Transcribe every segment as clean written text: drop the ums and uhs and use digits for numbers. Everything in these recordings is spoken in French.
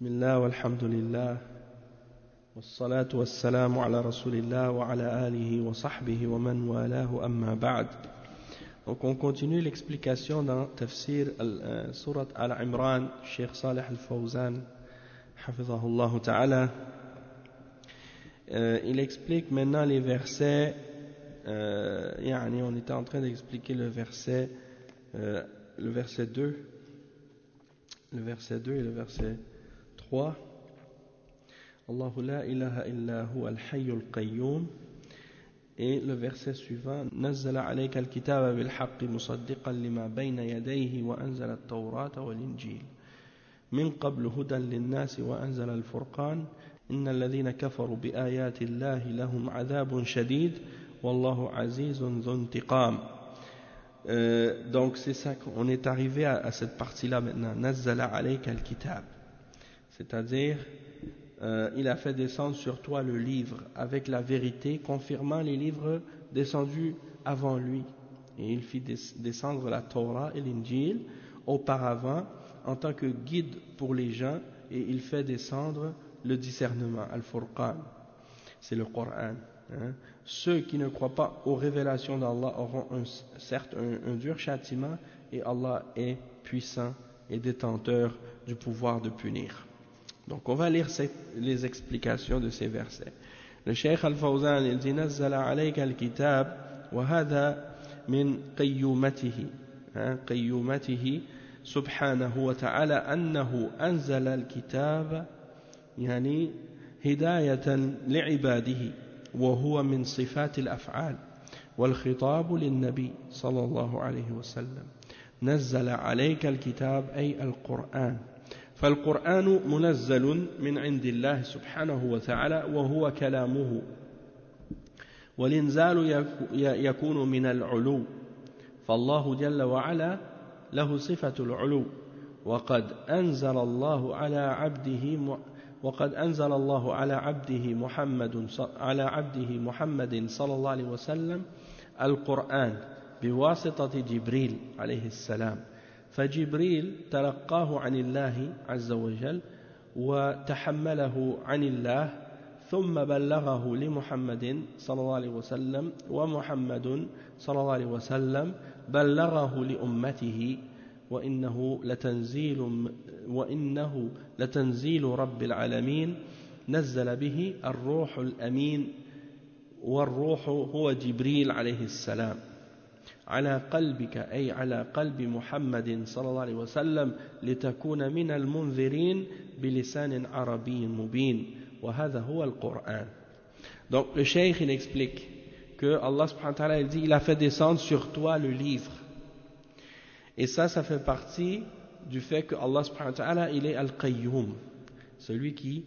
Bismillah walhamdulillah wassalatu wassalamu ala rasulillah wa ala alihi wa sahbihi wa man walahu amma ba'd. Donc on continue l'explication dans Tafsir Surat Al-Imran, Cheikh Salih Al-Fawzan hafizahullah ta'ala. Il explique maintenant les versets, on était en train d'expliquer le verset 2, le verset 2 et le verset 3. Allahu la ilaha illa huwa al-hayyul qayyum. Et le verset suivant, Nazzala alayka al-kitaba bil-haqqi musaddiqan lima bayna yadayhi wa anzala at-tawrata wal-injil min qablu hudan lin-nasi wa anzala al-furqan innal ladhina kafaru bi ayati Allahi lahum adhabun shadid wallahu azizun dhu intiqam. Donc c'est ça qu'on est arrivé à cette partie-là maintenant. Nazzala alayka al-kitab, c'est-à-dire il a fait descendre sur toi le livre avec la vérité, confirmant les livres descendus avant lui. Et il fit descendre la Torah et l'Injil auparavant en tant que guide pour les gens, et il fait descendre le discernement, Al-Furqan, c'est le Coran. Ceux qui ne croient pas aux révélations d'Allah auront certes un dur châtiment, et Allah est puissant et détenteur du pouvoir de punir. Donc on va lire les explications de ces versets. Le Cheikh Al-Fawzan il dit Nazzala alayka al-kitab wa hadha min qayyumatihi subhanahu wa ta'ala annahu anzala al-kitab yani hidayatan li'ibadihi wa huwa min sifat al-af'al wal khitab lin-nabi sallallahu alayhi wa sallam. Nazzala alayka al-kitab ay al-Qur'an. فالقرآن منزل من عند الله سبحانه وتعالى وهو كلامه، والإنزال يكون من العلو، فالله جل وعلا له صفة العلو، وقد أنزل الله على عبده محمد صلى الله عليه وسلم القرآن بواسطة جبريل عليه السلام، فجبريل تلقاه عن الله عز وجل وتحمله عن الله ثم بلغه لمحمد صلى الله عليه وسلم، ومحمد صلى الله عليه وسلم بلغه لأمته، وإنه لتنزيل رب العالمين نزل به الروح الأمين، والروح هو جبريل عليه السلام على قلبك أي على قلب محمد صلى الله عليه وسلم لتكون من المنذرين بلسان عربي مبين وهذا هو القرآن. Donc le cheikh il explique que Allah subhanahu wa ta'ala il dit il a fait descendre sur toi le livre, et ça fait partie du fait que Allah subhanahu wa ta'ala il est al-qayyum, celui qui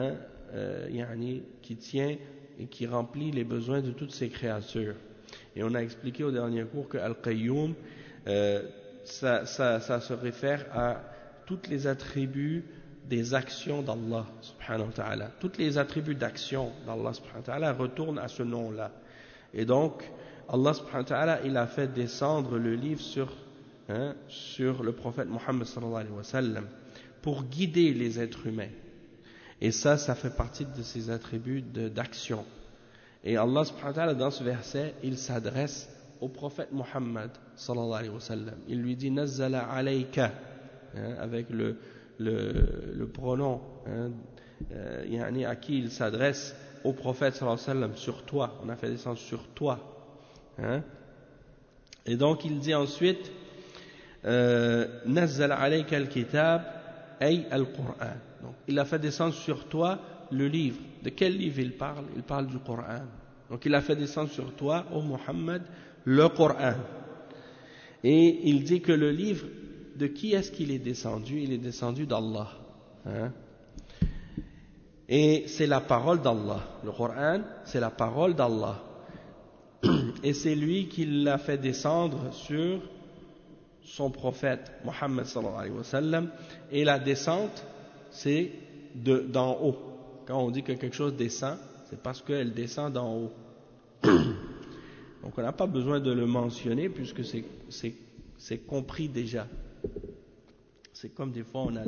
qui tient et qui remplit les besoins de toutes ses créatures. Et on a expliqué au dernier cours que Al-Qayyum, ça se réfère à tous les attributs des actions d'Allah subhanahu wa ta'ala. Tous les attributs d'action d'Allah subhanahu wa ta'ala retournent à ce nom-là. Et donc, Allah subhanahu wa ta'ala, il a fait descendre le livre sur le prophète Muhammad sallallahu alayhi wa sallam pour guider les êtres humains. Et ça fait partie de ses attributs d'action. Et Allah subhanahu wa ta'ala dans ce verset il s'adresse au prophète Muhammad sallallahu alayhi wa sallam, il lui dit Nazzala alayka, avec le pronom à qui il s'adresse, au prophète sallallahu alayhi wa sallam, sur toi, on a fait descendre sur toi, et donc il dit ensuite Nazzala alayka al-kitab ay al-Qur'an. Donc il a fait descendre sur toi le livre. De quel livre il parle? Il parle du Coran. Donc il a fait descendre sur toi, ô Muhammad, le Coran. Et il dit que le livre, de qui est-ce qu'il est descendu? Il est descendu d'Allah. Et c'est la parole d'Allah. Le Coran, c'est la parole d'Allah. Et c'est lui qui l'a fait descendre sur son prophète Muhammad sallallahu alayhi wa sallam. Et la descente, c'est d'en haut. Quand on dit que quelque chose descend, c'est parce qu'elle descend d'en haut. Donc on n'a pas besoin de le mentionner puisque c'est compris déjà. C'est comme des fois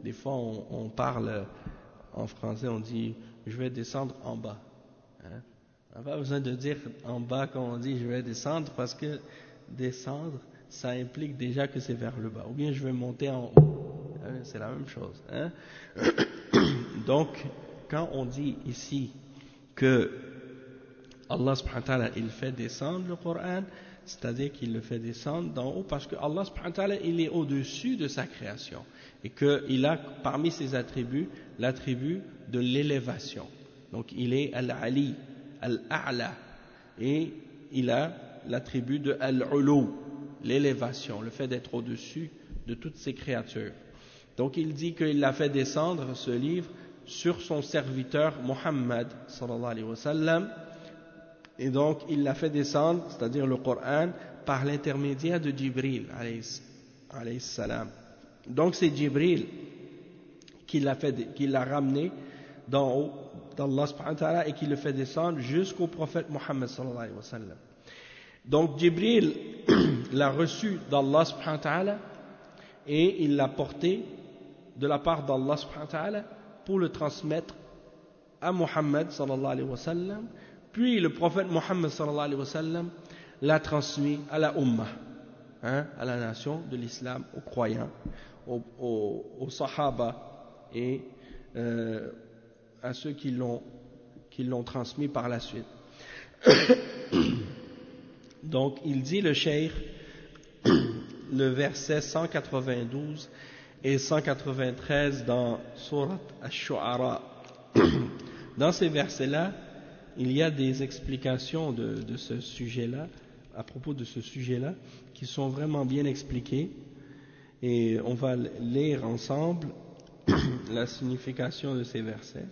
des fois on parle en français, on dit je vais descendre en bas. Hein? On n'a pas besoin de dire en bas quand on dit je vais descendre, parce que descendre, ça implique déjà que c'est vers le bas. Ou bien je vais monter en haut. Hein? C'est la même chose. Hein? Donc, quand on dit ici que Allah subhanahu wa ta'ala, il fait descendre le Coran, c'est-à-dire qu'il le fait descendre d'en haut, parce que Allah subhanahu wa ta'ala, il est au-dessus de sa création, et qu'il a parmi ses attributs l'attribut de l'élévation. Donc il est Al-Ali, Al-A'la, et il a l'attribut de Al-Ulu, l'élévation, le fait d'être au-dessus de toutes ses créatures. Donc il dit qu'il a fait descendre ce livre sur son serviteur Muhammad sallallahu alayhi wa sallam, et donc il l'a fait descendre, c'est-à-dire le Coran, par l'intermédiaire de Jibril alayhi salam. Donc c'est Jibril qui l'a ramené d'en haut d'Allah subhanahu wa ta'ala et qui le fait descendre jusqu'au prophète Muhammad sallallahu alayhi wa sallam. Donc Jibril l'a reçu d'Allah subhanahu wa ta'ala et il l'a porté de la part d'Allah subhanahu wa ta'ala pour le transmettre à Muhammad sallallahu alayhi wa sallam. Puis le prophète Muhammad sallallahu alayhi wa sallam l'a transmis à la Ummah, hein, à la nation de l'islam, aux croyants, aux Sahaba et à ceux qui l'ont transmis par la suite. Donc il dit le cheikh, le verset 192 et 193 dans Surat Ash-Shu'ara. Dans ces versets-là, il y a des explications de ce sujet-là, à propos de ce sujet-là, qui sont vraiment bien expliquées. Et on va lire ensemble la signification de ces versets.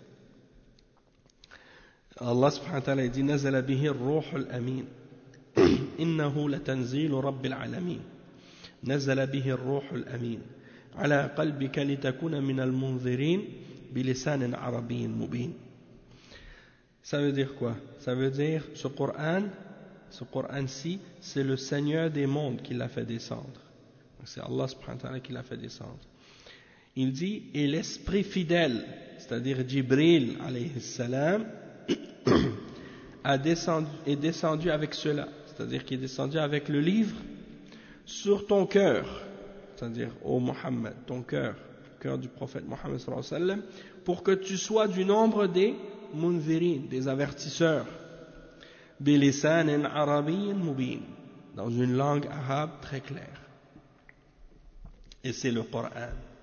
Allah subhanahu wa ta'ala dit Nazala bihi ar-ruhul amin innahu latanzilu rabbil alamin Nazala bihi ar-ruhul amin ala qalbika litakuna minal munzirin bilisanin arabiyyin mubin. Ça veut dire quoi? Ça veut dire ce Coran-ci, c'est le Seigneur des mondes qui l'a fait descendre. C'est Allah subhanahu wa ta'ala qui l'a fait descendre. Il dit, et l'esprit fidèle, c'est-à-dire Jibril alayhi salam, est descendu avec cela, c'est-à-dire qu'il est descendu avec le livre sur ton cœur, c'est-à-dire ô Muhammad, ton cœur, le cœur du prophète Muhammad sallallahu alayhi wa sallam, pour que tu sois du nombre des munzirin, des avertisseurs, bilisanin arabiyyin mubin, dans une langue arabe très claire. Et c'est le Coran.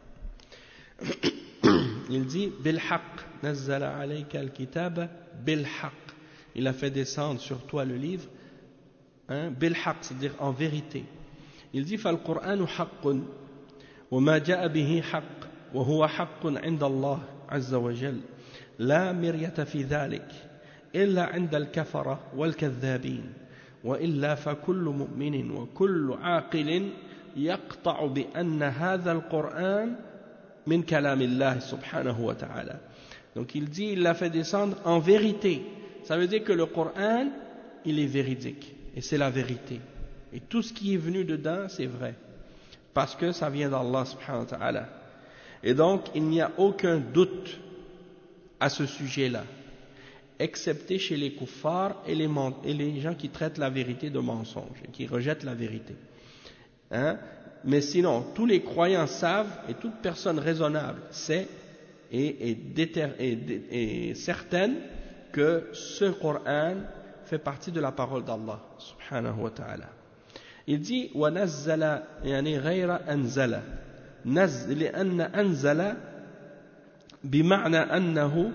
Il dit bilhaq nazzala alayka al-kitaba bilhaq. Il a fait descendre sur toi le livre, hein, bilhaq, c'est-à-dire en vérité. Il dit fal Qur'anu haqqun wa ma ja'a bihi haqq wa huwa haqqun 'inda Allah 'azza wa jalla. لا مرية في ذلك إلا عند الكفرة والكذابين وإلا فكل مؤمن وكل عاقل يقطع بأن هذا القرآن من كلام الله سبحانه وتعالى. Donc il dit il l'a fait descendre en vérité. Ça veut dire que le Coran il est véridique et c'est la vérité. Et tout ce qui est venu dedans c'est vrai parce que ça vient d'Allah subhanahu wa ta'ala. Et donc il n'y a aucun doute à ce sujet-là, excepté chez les kuffars et les gens qui traitent la vérité de mensonge et qui rejettent la vérité. Hein? Mais sinon, tous les croyants savent et toute personne raisonnable sait et est certaine que ce Coran fait partie de la parole d'Allah subhanahu wa ta'ala. Il dit وَنَزَّلَ يعني غَيْرَ أَنزَلَ لأن أنزل بمعنى أنه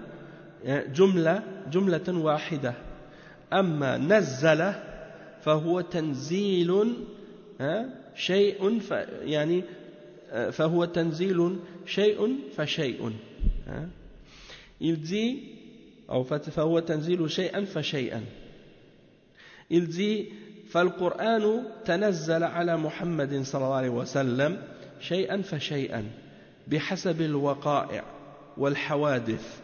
جملة واحدة أما نزل فهو تنزيل شيء يعني فهو تنزيل شيء فشيء. Il dit فهو تنزيل شيئا فشيئا. Il dit فالقرآن تنزل على محمد صلى الله عليه وسلم شيئا فشيئا بحسب الوقائع والحوادث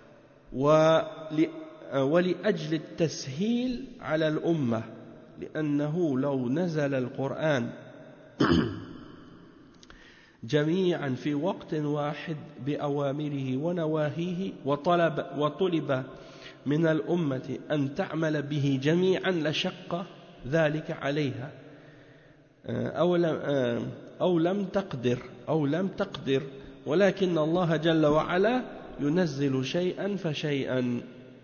ولأجل التسهيل على الأمة لأنه لو نزل القرآن جميعا في وقت واحد بأوامره ونواهيه وطلب من الأمة أن تعمل به جميعا لشق ذلك عليها أو لم تقدر ولكن الله جل وعلا ينزل شيئا فشيئا.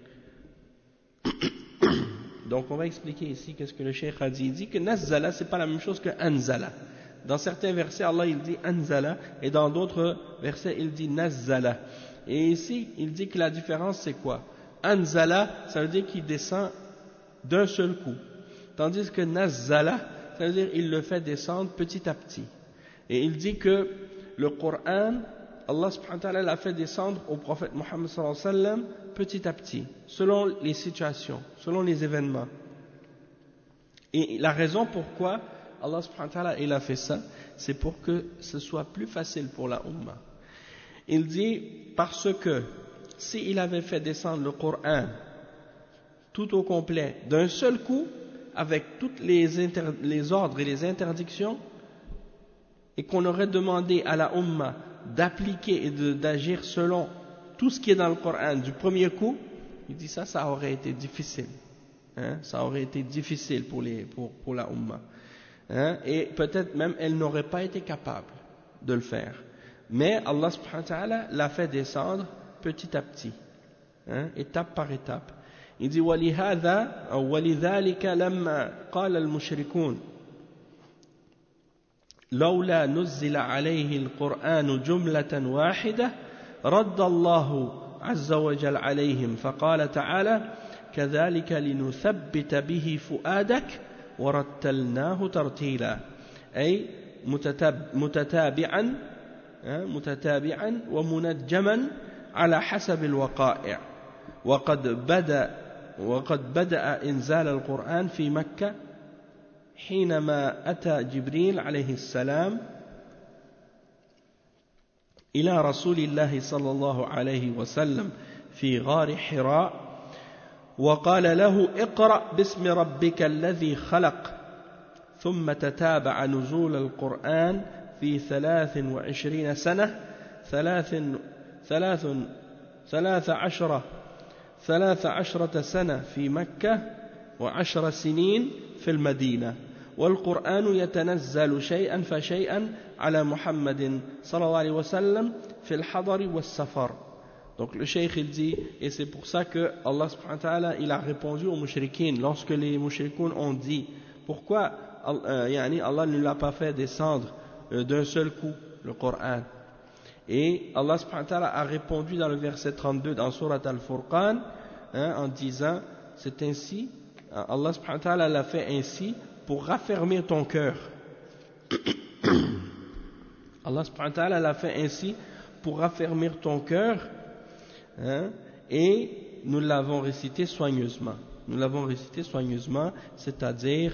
Donc on va expliquer ici qu'est-ce que le cheikh a dit. Il dit que nazzala c'est pas la même chose que anzala. Dans certains versets Allah il dit anzala et dans d'autres versets il dit nazzala. Et ici il dit que la différence c'est quoi? Anzala ça veut dire qu'il descend d'un seul coup, tandis que nazzala ça veut dire il le fait descendre petit à petit. Et il dit que le Coran Allah subhanahu wa ta'ala l'a fait descendre au prophète Mohammed sallallahu alayhi wa sallam petit à petit, selon les situations, selon les événements. Et la raison pourquoi Allah subhanahu wa ta'ala il a fait ça, c'est pour que ce soit plus facile pour la Ummah. Il dit parce que s'il avait fait descendre le Coran tout au complet d'un seul coup, avec tous les ordres et les interdictions, et qu'on aurait demandé à la Ummah d'appliquer et d'agir selon tout ce qui est dans le Coran du premier coup, il dit ça aurait été difficile. Ça aurait été difficile pour la Ummah. Et peut-être même elle n'aurait pas été capable de le faire. Mais Allah subhanahu wa ta'ala l'a fait descendre petit à petit, étape par étape. Il dit وَلِهَذَا أو وَلِذَلِكَ لَمَّا قَالَ الْمُشْرِكُونَ لولا نزل عليه القرآن جملة واحدة رد الله عز وجل عليهم فقال تعالى كذلك لنثبت به فؤادك ورتلناه ترتيلا أي متتابعا ومنجما على حسب الوقائع وقد بدأ إنزال القرآن في مكة حينما أتى جبريل عليه السلام إلى رسول الله صلى الله عليه وسلم في غار حراء وقال له اقرأ باسم ربك الذي خلق ثم تتابع نزول القرآن في 23 سنة 13 سنة في مكة و10 سنين في المدينة والقرآن يتنزل شيئا فشيئا على محمد صلى الله عليه وسلم في الحضر والسفر. Donc le cheikh il dit, et c'est pour ça que Allah subhanahu wa ta'ala il a répondu aux mushrikines lorsque les mushrikoun ont dit pourquoi Allah ne l'a pas fait descendre d'un seul coup le Coran. Et Allah subhanahu wa ta'ala a répondu dans le verset 32 dans Surat Al-Furqan en disant c'est ainsi, Allah subhanahu wa ta'ala l'a fait ainsi pour raffermir ton cœur. Allah subhanahu wa ta'ala l'a fait ainsi pour raffermir ton cœur, et nous l'avons récité soigneusement. Nous l'avons récité soigneusement, c'est-à-dire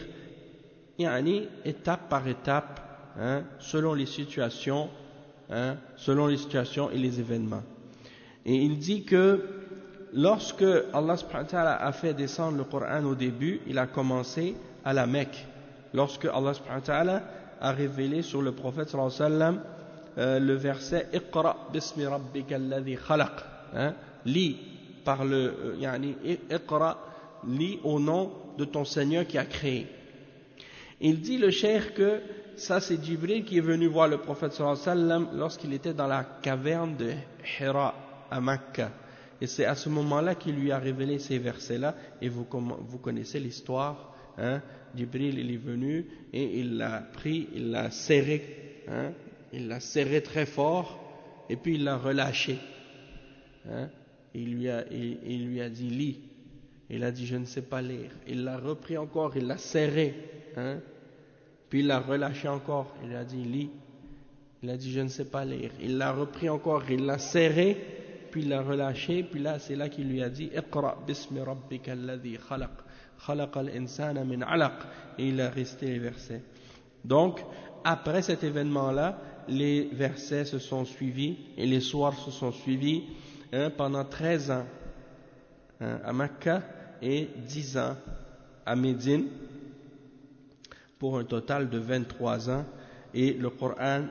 étape par étape, selon les situations, et les événements. Et il dit que lorsque Allah subhanahu wa ta'ala a fait descendre le Coran au début, il a commencé à la Mecque. Lorsque Allah subhanahu wa ta'ala a révélé sur le prophète sallallahu alayhi wa sallam le verset Iqra bismi rabbika alladhi khalaq, lis par Iqra, lis au nom de ton Seigneur qui a créé. Il dit le cheikh que ça c'est Jibril qui est venu voir le prophète sallallahu alayhi wa sallam lorsqu'il était dans la caverne de Hira à Makkah. Et c'est à ce moment-là qu'il lui a révélé ces versets-là. Et vous connaissez l'histoire. Jibril il est venu et il l'a pris, il l'a serré. Il l'a serré très fort et puis il l'a relâché. Il lui a dit lis. Il a dit je ne sais pas lire. Il l'a repris encore, il l'a serré. Puis il l'a relâché encore. Il a dit lis. Il a dit je ne sais pas lire. Il l'a repris encore, il l'a serré. Puis il l'a relâché, puis là c'est là qu'il lui a dit Iqra bismi rabbika alladhi khalaq khalaqa al-insana min alaq, et il a récité les versets. Donc après cet événement là les versets se sont suivis et les soirs se sont suivis pendant 13 ans à Makkah et 10 ans à Médine, pour un total de 23 ans, et le Coran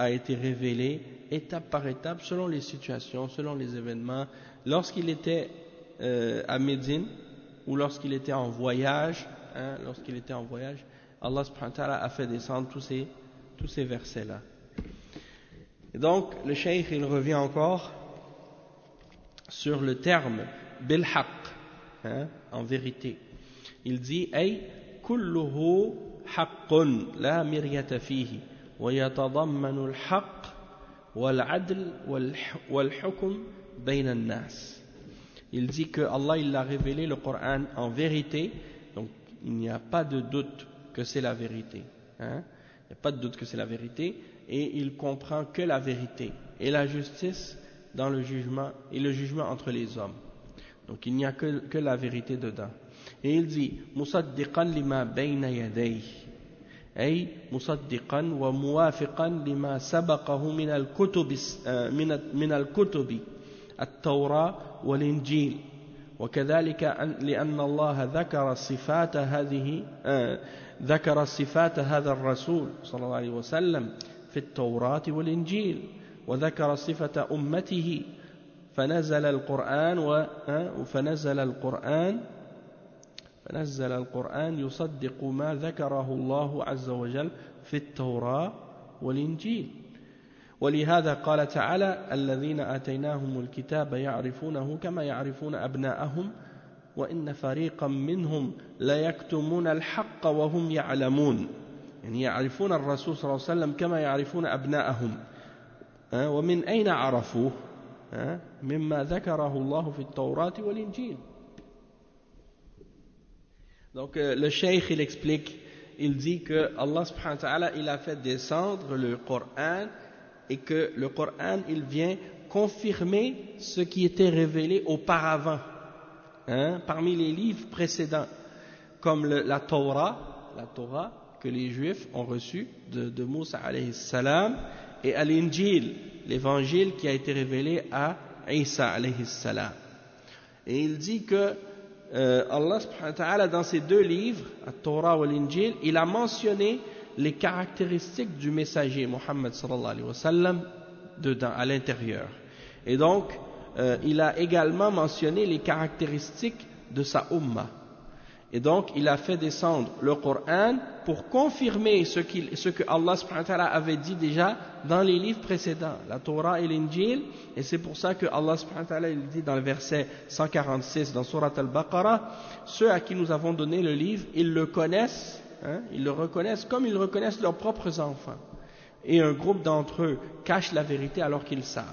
a été révélé étape par étape, selon les situations, selon les événements. Lorsqu'il était à Médine, ou lorsqu'il était en voyage, Allah subhanahu wa ta'ala a fait descendre tous ces versets-là. Et donc, le cheikh, il revient encore sur le terme bil-haq, en vérité. Il dit ay kulluhu haqqun la miryata fihi wa yatadammanu al-haqq wal-'adl wal-hukm bayna an-nas. Il dit que Allah il a révélé le Coran en vérité, donc il n'y a pas de doute que c'est la vérité. Il n'y a pas de doute que c'est la vérité, et il comprend que la vérité et la justice dans le jugement et le jugement entre les hommes. Donc il n'y a que la vérité dedans. Et il dit musaddiqan lima bayna yadayhi ay musaddiqan wa muwafiqan lima sabaqahu min al-kutubi at-Tawra wal-Injil. وكذلك لأن الله ذكر صفات هذا الرسول صلى الله عليه وسلم في التوراة والإنجيل وذكر صفة أمته فنزل القرآن يصدق ما ذكره الله عز وجل في التوراة والإنجيل. ولهذا قال تعالى الذين آتيناهم الكتاب يعرفونه كما يعرفون أبناءهم وإن فريقا منهم لا يكتمون الحق وهم يعلمون. يعني يعرفون الرسول صلى الله عليه وسلم كما يعرفون أبناءهم. ومن أين عرفوه؟ مما ذكره الله في التوراة والإنجيل. Donc le cheikh il explique, il dit que Allah subhanahu wa ta'ala il a fait descendre le Coran, et que le Coran il vient confirmer ce qui était révélé auparavant, parmi les livres précédents, comme la Torah que les Juifs ont reçu de Moussa alayhi salam, et à l'Injil, l'évangile qui a été révélé à Isa alayhi salam. Et il dit que Allah subhanahu wa ta'ala dans ces deux livres, la Torah ou l'Injil, il a mentionné les caractéristiques du messager Muhammad sallallahu alayhi wa sallam dedans, à l'intérieur. Et donc, il a également mentionné les caractéristiques de sa ummah. Et donc, il a fait descendre le Coran pour confirmer ce que Allah subhanahu wa ta'ala avait dit déjà dans les livres précédents, la Torah et l'Injil. Et c'est pour ça que Allah subhanahu wa ta'ala il dit dans le verset 146 dans Surat Al-Baqarah, ceux à qui nous avons donné le livre, ils le connaissent, ils le reconnaissent comme ils reconnaissent leurs propres enfants. Et un groupe d'entre eux cache la vérité alors qu'ils savent.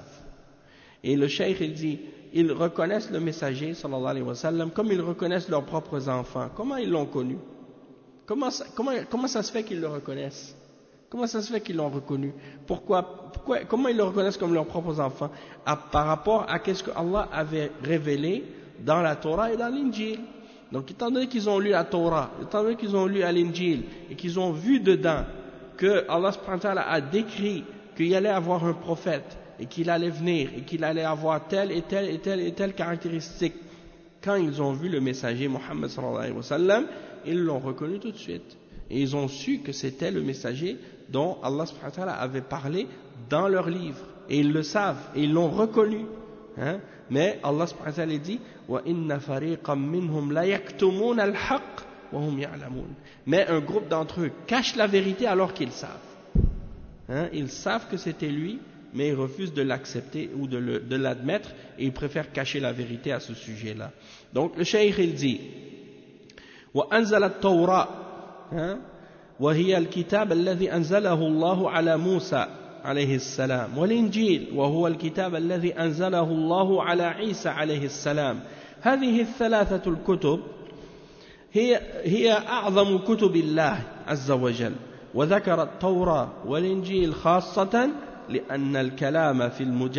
Et le cheikh il dit, ils reconnaissent le messager sallallahu alayhi wa sallam comme ils reconnaissent leurs propres enfants. Comment ils l'ont connu? Comment ça se fait qu'ils le reconnaissent? Comment ça se fait qu'ils l'ont reconnu? Comment ils le reconnaissent comme leurs propres enfants? Par rapport à ce que Allah avait révélé dans la Torah et dans l'Injil. Donc étant donné qu'ils ont lu la Torah, étant donné qu'ils ont lu l'Injil et qu'ils ont vu dedans que Allah subhanahu wa ta'ala a décrit qu'il y allait avoir un prophète et qu'il allait venir et qu'il allait avoir telle et telle et telle et telle caractéristique, quand ils ont vu le messager Muhammad sallallahu alayhi wa sallam, ils l'ont reconnu tout de suite. Et ils ont su que c'était le messager dont Allah subhanahu wa ta'ala avait parlé dans leur livre. Et ils le savent, et ils l'ont reconnu. Mais Allah subhanahu wa ta'ala dit وَإِنَّ فَرِيقًا مِّنْهُمْ لَا يَكْتُمُونَ الْحَقَّ وَهُمْ يَعْلَمُونَ. Mais un groupe d'entre eux cache la vérité alors qu'ils savent. Ils savent que c'était lui, mais ils refusent de l'accepter ou de l'admettre, et ils préfèrent cacher la vérité à ce sujet-là. Donc le cheikh il dit وأنزل التوراة وهي الكتاب الذي أنزله الله على موسى عليه السلام والإنجيل وهو الكتاب الذي أنزله الله على عيسى عليه السلام. هذه الثلاثة الكتب هي أعظم كتب الله عز وجل. وذكر التوراة والإنجيل خاصة لأن الكلام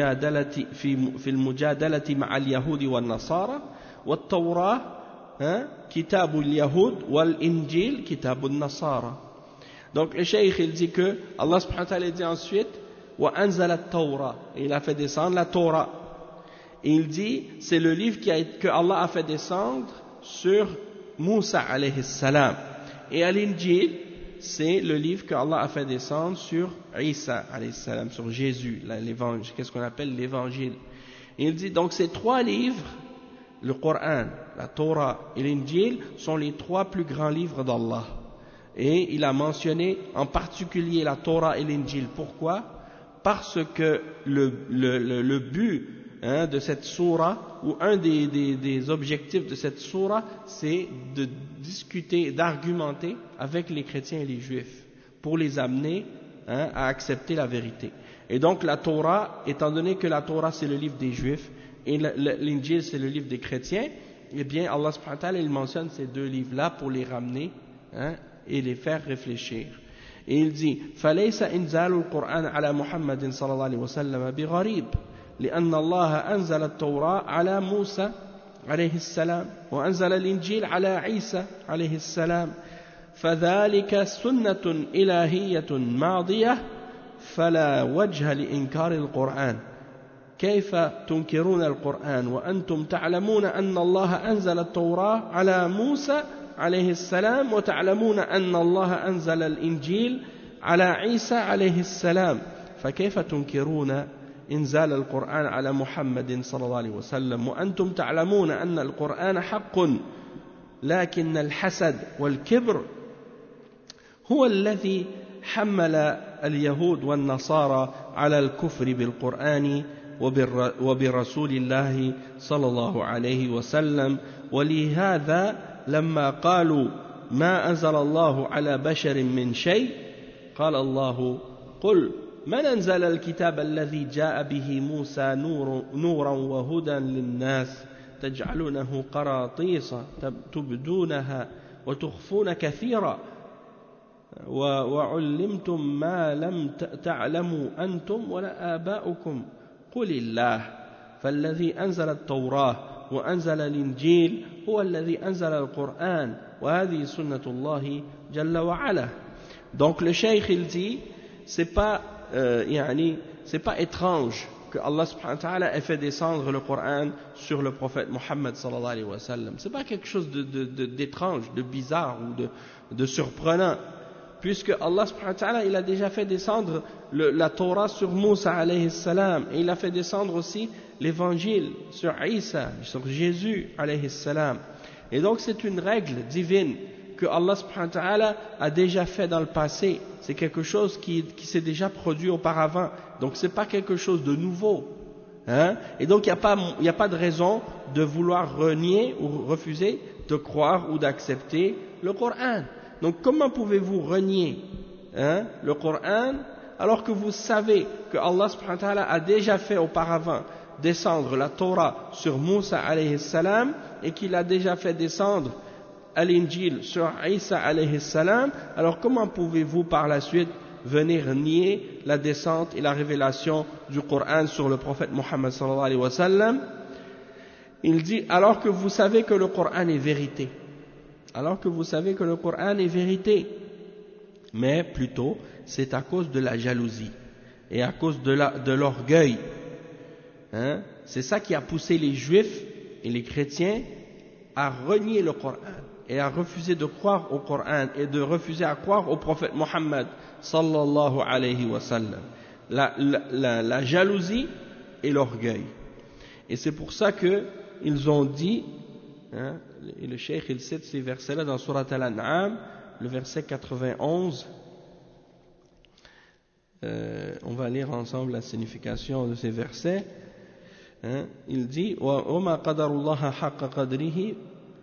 في المجادلة مع اليهود والنصارى، والتوراة كتاب اليهود والإنجيل كتاب النصارى. Donc le cheikh il dit que Allah subhanahu wa ta'ala dit ensuite وأنزل التوراة, il a fait descendre la Torah, et il dit c'est le livre que Allah a fait descendre sur Moussa alayhi salam, et à l'Injil c'est le livre qu'Allah a fait descendre sur Isa, alayhi salam, sur Jésus, l'évangile, qu'est-ce qu'on appelle l'évangile. Il dit donc ces 3 livres, le Coran, la Torah et l'Injil, sont les 3 plus grands livres d'Allah. Et il a mentionné en particulier la Torah et l'Injil. Pourquoi? Parce que le but de cette sourate, ou un des objectifs de cette sourate, c'est de discuter, d'argumenter avec les chrétiens et les juifs pour les amener à accepter la vérité. Et donc la Torah, étant donné que la Torah c'est le livre des juifs et l'Injil c'est le livre des chrétiens, eh bien Allah subhanahu wa ta'ala il mentionne ces 2 livres-là pour les ramener et les faire réfléchir. Et il dit فَلَيْسَ إِنزَالُ الْقُرْآنِ عَلَى مُحَمَّدٍ صلى الله عليه وسلم بغريب لأن الله أنزل التوراة على موسى عليه السلام وأنزل الإنجيل على عيسى عليه السلام فذلك سنة إلهية ماضية فلا وجه لإنكار القرآن كيف تنكرون القرآن وأنتم تعلمون أن الله أنزل التوراة على موسى عليه السلام وتعلمون أن الله أنزل الإنجيل على عيسى عليه السلام فكيف تنكرون إنزال القرآن على محمد صلى الله عليه وسلم وأنتم تعلمون أن القرآن حق لكن الحسد والكبر هو الذي حمل اليهود والنصارى على الكفر بالقرآن وبرسول الله صلى الله عليه وسلم ولهذا لما قالوا ما أنزل الله على بشر من شيء قال الله قل من أنزل الكتاب الذي جاء به موسى نورا وهدى للناس تجعلونه قراطيس تبدونها وتخفون كثيرا وعلمتم ما لم تعلموا أنتم ولا آباؤكم قل الله فالذي أنزل التوراة وأنزل الإنجيل هو الذي أنزل القرآن وهذه سنة الله جل وعلا. Donc le cheikh il dit c'est pas étrange que Allah subhanahu wa ta'ala ait fait descendre le Coran sur le prophète Mohammed sallallahu alayhi wa sallam. C'est pas quelque chose d'étrange, de bizarre ou de surprenant, puisque Allah subhanahu wa ta'ala il a déjà fait descendre la Torah sur Moussa alayhi salam, et il a fait descendre aussi l'évangile sur Isa, sur Jésus alayhi salam. Et donc c'est une règle divine que Allah subhanahu wa ta'ala a déjà fait dans le passé. C'est quelque chose qui s'est déjà produit auparavant. Donc c'est pas quelque chose de nouveau. Et donc il n'y a pas de raison de vouloir renier ou refuser de croire ou d'accepter le Coran. Donc comment pouvez-vous renier le Coran alors que vous savez que Allah subhanahu wa ta'ala a déjà fait auparavant descendre la Torah sur Moussa alayhi salam et qu'il a déjà fait descendre l'Injil sur Isa alayhi salam, alors comment pouvez-vous par la suite venir nier la descente et la révélation du Coran sur le prophète Mohammed sallallahu alayhi wa sallam? Il dit alors que vous savez que le Coran est vérité, alors que vous savez que le Coran est vérité, mais plutôt c'est à cause de la jalousie et à cause de l'orgueil. C'est ça qui a poussé les juifs et les chrétiens à renier le Coran et à refuser de croire au Coran et de refuser à croire au prophète Mohammed sallallahu alayhi wa sallam. La jalousie et l'orgueil. Et c'est pour ça qu'ils ont dit, et le cheikh il cite ces versets-là dans Surat Al-An'am, le verset 91. On va lire ensemble la signification de ces versets. Il dit وَمَا قَدَرُ اللَّهَ حَقَّ قَدْرِهِ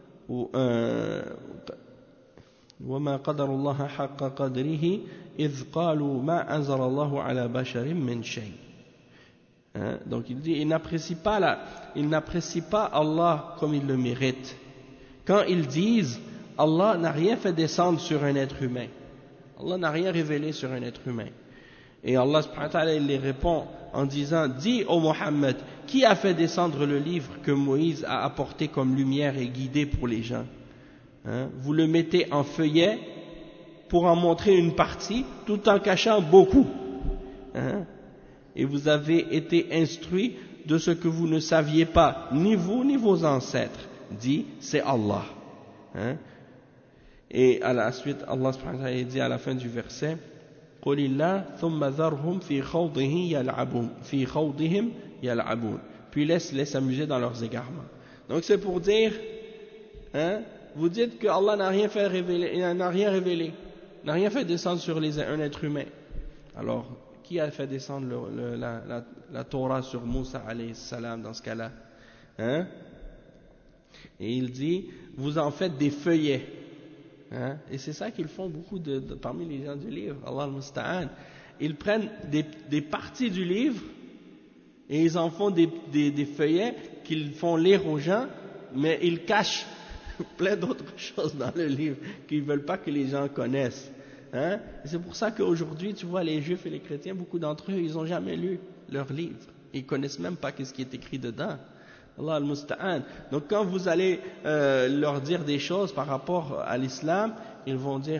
وَمَا قَدَرُ اللَّهَ حَقَّ قَدْرِهِ إِذْ قَالُوا مَا أَنزَلَ اللَّهُ عَلَى بَشَرٍ مِّن شَيْءٍ. Donc il dit il n'apprécie pas Allah comme il le mérite quand ils disent Allah n'a rien fait descendre sur un être humain, Allah n'a rien révélé sur un être humain. Et Allah subhanahu wa ta'ala il les répond en disant dis ô Mohammed, qui a fait descendre le livre que Moïse a apporté comme lumière et guidée pour les gens? Vous le mettez en feuillet pour en montrer une partie tout en cachant beaucoup. Et vous avez été instruits de ce que vous ne saviez pas, ni vous ni vos ancêtres. Dit c'est Allah. Et à la suite, Allah subhanahu wa ta'ala dit à la fin du verset, قُلِ اللَّهُ ثُمَّ ذَرْهُمْ فِي خَوْضِهِمْ يَلْعَبُونَ. Puis laisse-les s'amuser dans leurs égarements. Donc c'est pour dire, hein, vous dites que Allah n'a rien fait révéler, n'a rien révélé, n'a rien fait descendre sur un être humain. Alors, qui a fait descendre la Torah sur Moussa alayhi salam dans ce cas-là, hein? Et il dit, vous en faites des feuillets. Hein? Et c'est ça qu'ils font beaucoup parmi les gens du livre, Allah al-Musta'an. Ils prennent des parties du livre et ils en font des feuillets qu'ils font lire aux gens, mais ils cachent plein d'autres choses dans le livre qu'ils ne veulent pas que les gens connaissent. Hein? Et c'est pour ça qu'aujourd'hui, tu vois, les juifs et les chrétiens, beaucoup d'entre eux, ils n'ont jamais lu leur livre. Ils ne connaissent même pas ce qui est écrit dedans. Allah al-Musta'an. Donc quand vous allez leur dire des choses par rapport à l'islam, ils vont dire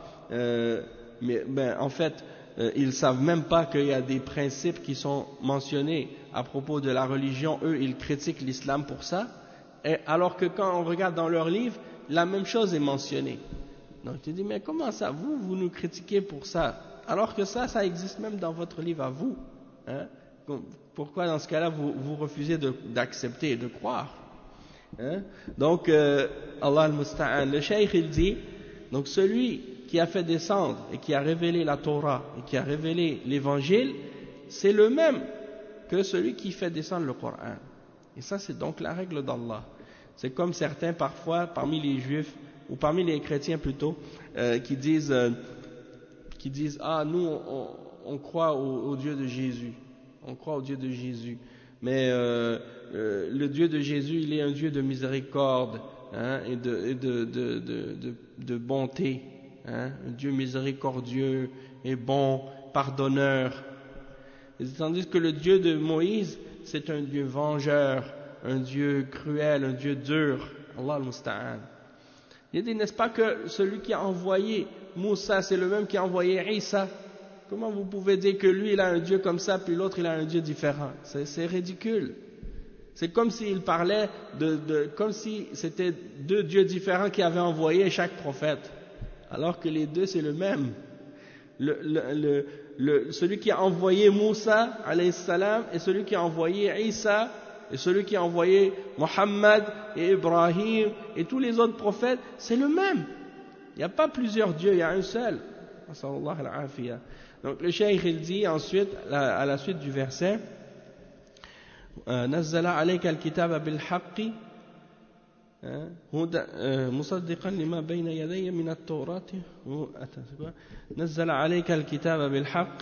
en fait ils savent même pas qu'il y a des principes qui sont mentionnés à propos de la religion. Eux, ils critiquent l'islam pour ça, et alors que quand on regarde dans leur livre, la même chose est mentionnée. Donc tu dis, mais comment ça, vous nous critiquez pour ça, alors que ça existe même dans votre livre à vous, hein? Pourquoi dans ce cas-là vous refusez d'accepter et de croire, hein? Donc Allah al-Musta'an, le cheikh il dit, donc celui qui a fait descendre et qui a révélé la Torah et qui a révélé l'évangile, c'est le même que celui qui fait descendre le Coran. Et ça c'est donc la règle d'Allah. C'est comme certains parfois parmi les juifs ou parmi les chrétiens plutôt qui disent nous on croit au Dieu de Jésus. On croit au Dieu de Jésus, mais le Dieu de Jésus, il est un Dieu de miséricorde, hein, et de bonté, hein, un Dieu miséricordieux et bon, pardonneur. Et tandis que le Dieu de Moïse, c'est un Dieu vengeur, un Dieu cruel, un Dieu dur. Allah al-Musta'an. Il dit, n'est-ce pas que celui qui a envoyé Moussa, c'est le même qui a envoyé Isa? Comment vous pouvez dire que lui il a un Dieu comme ça puis l'autre il a un Dieu différent? C'est ridicule. C'est comme s'il parlait comme si c'était deux dieux différents qui avaient envoyé chaque prophète, alors que les deux c'est le même. Celui qui a envoyé Moussa alayhi salam et celui qui a envoyé Isa et celui qui a envoyé Mohammed et Ibrahim et tous les autres prophètes, c'est le même. Il n'y a pas plusieurs dieux, il y a un seul. Sallallahu alayhi wa. Donc le cheikh il dit ensuite à la suite du verset, نزل عليك الكتاب بالحق مصدقا لما بين يدي من التوراة نزل عليك الكتاب بالحق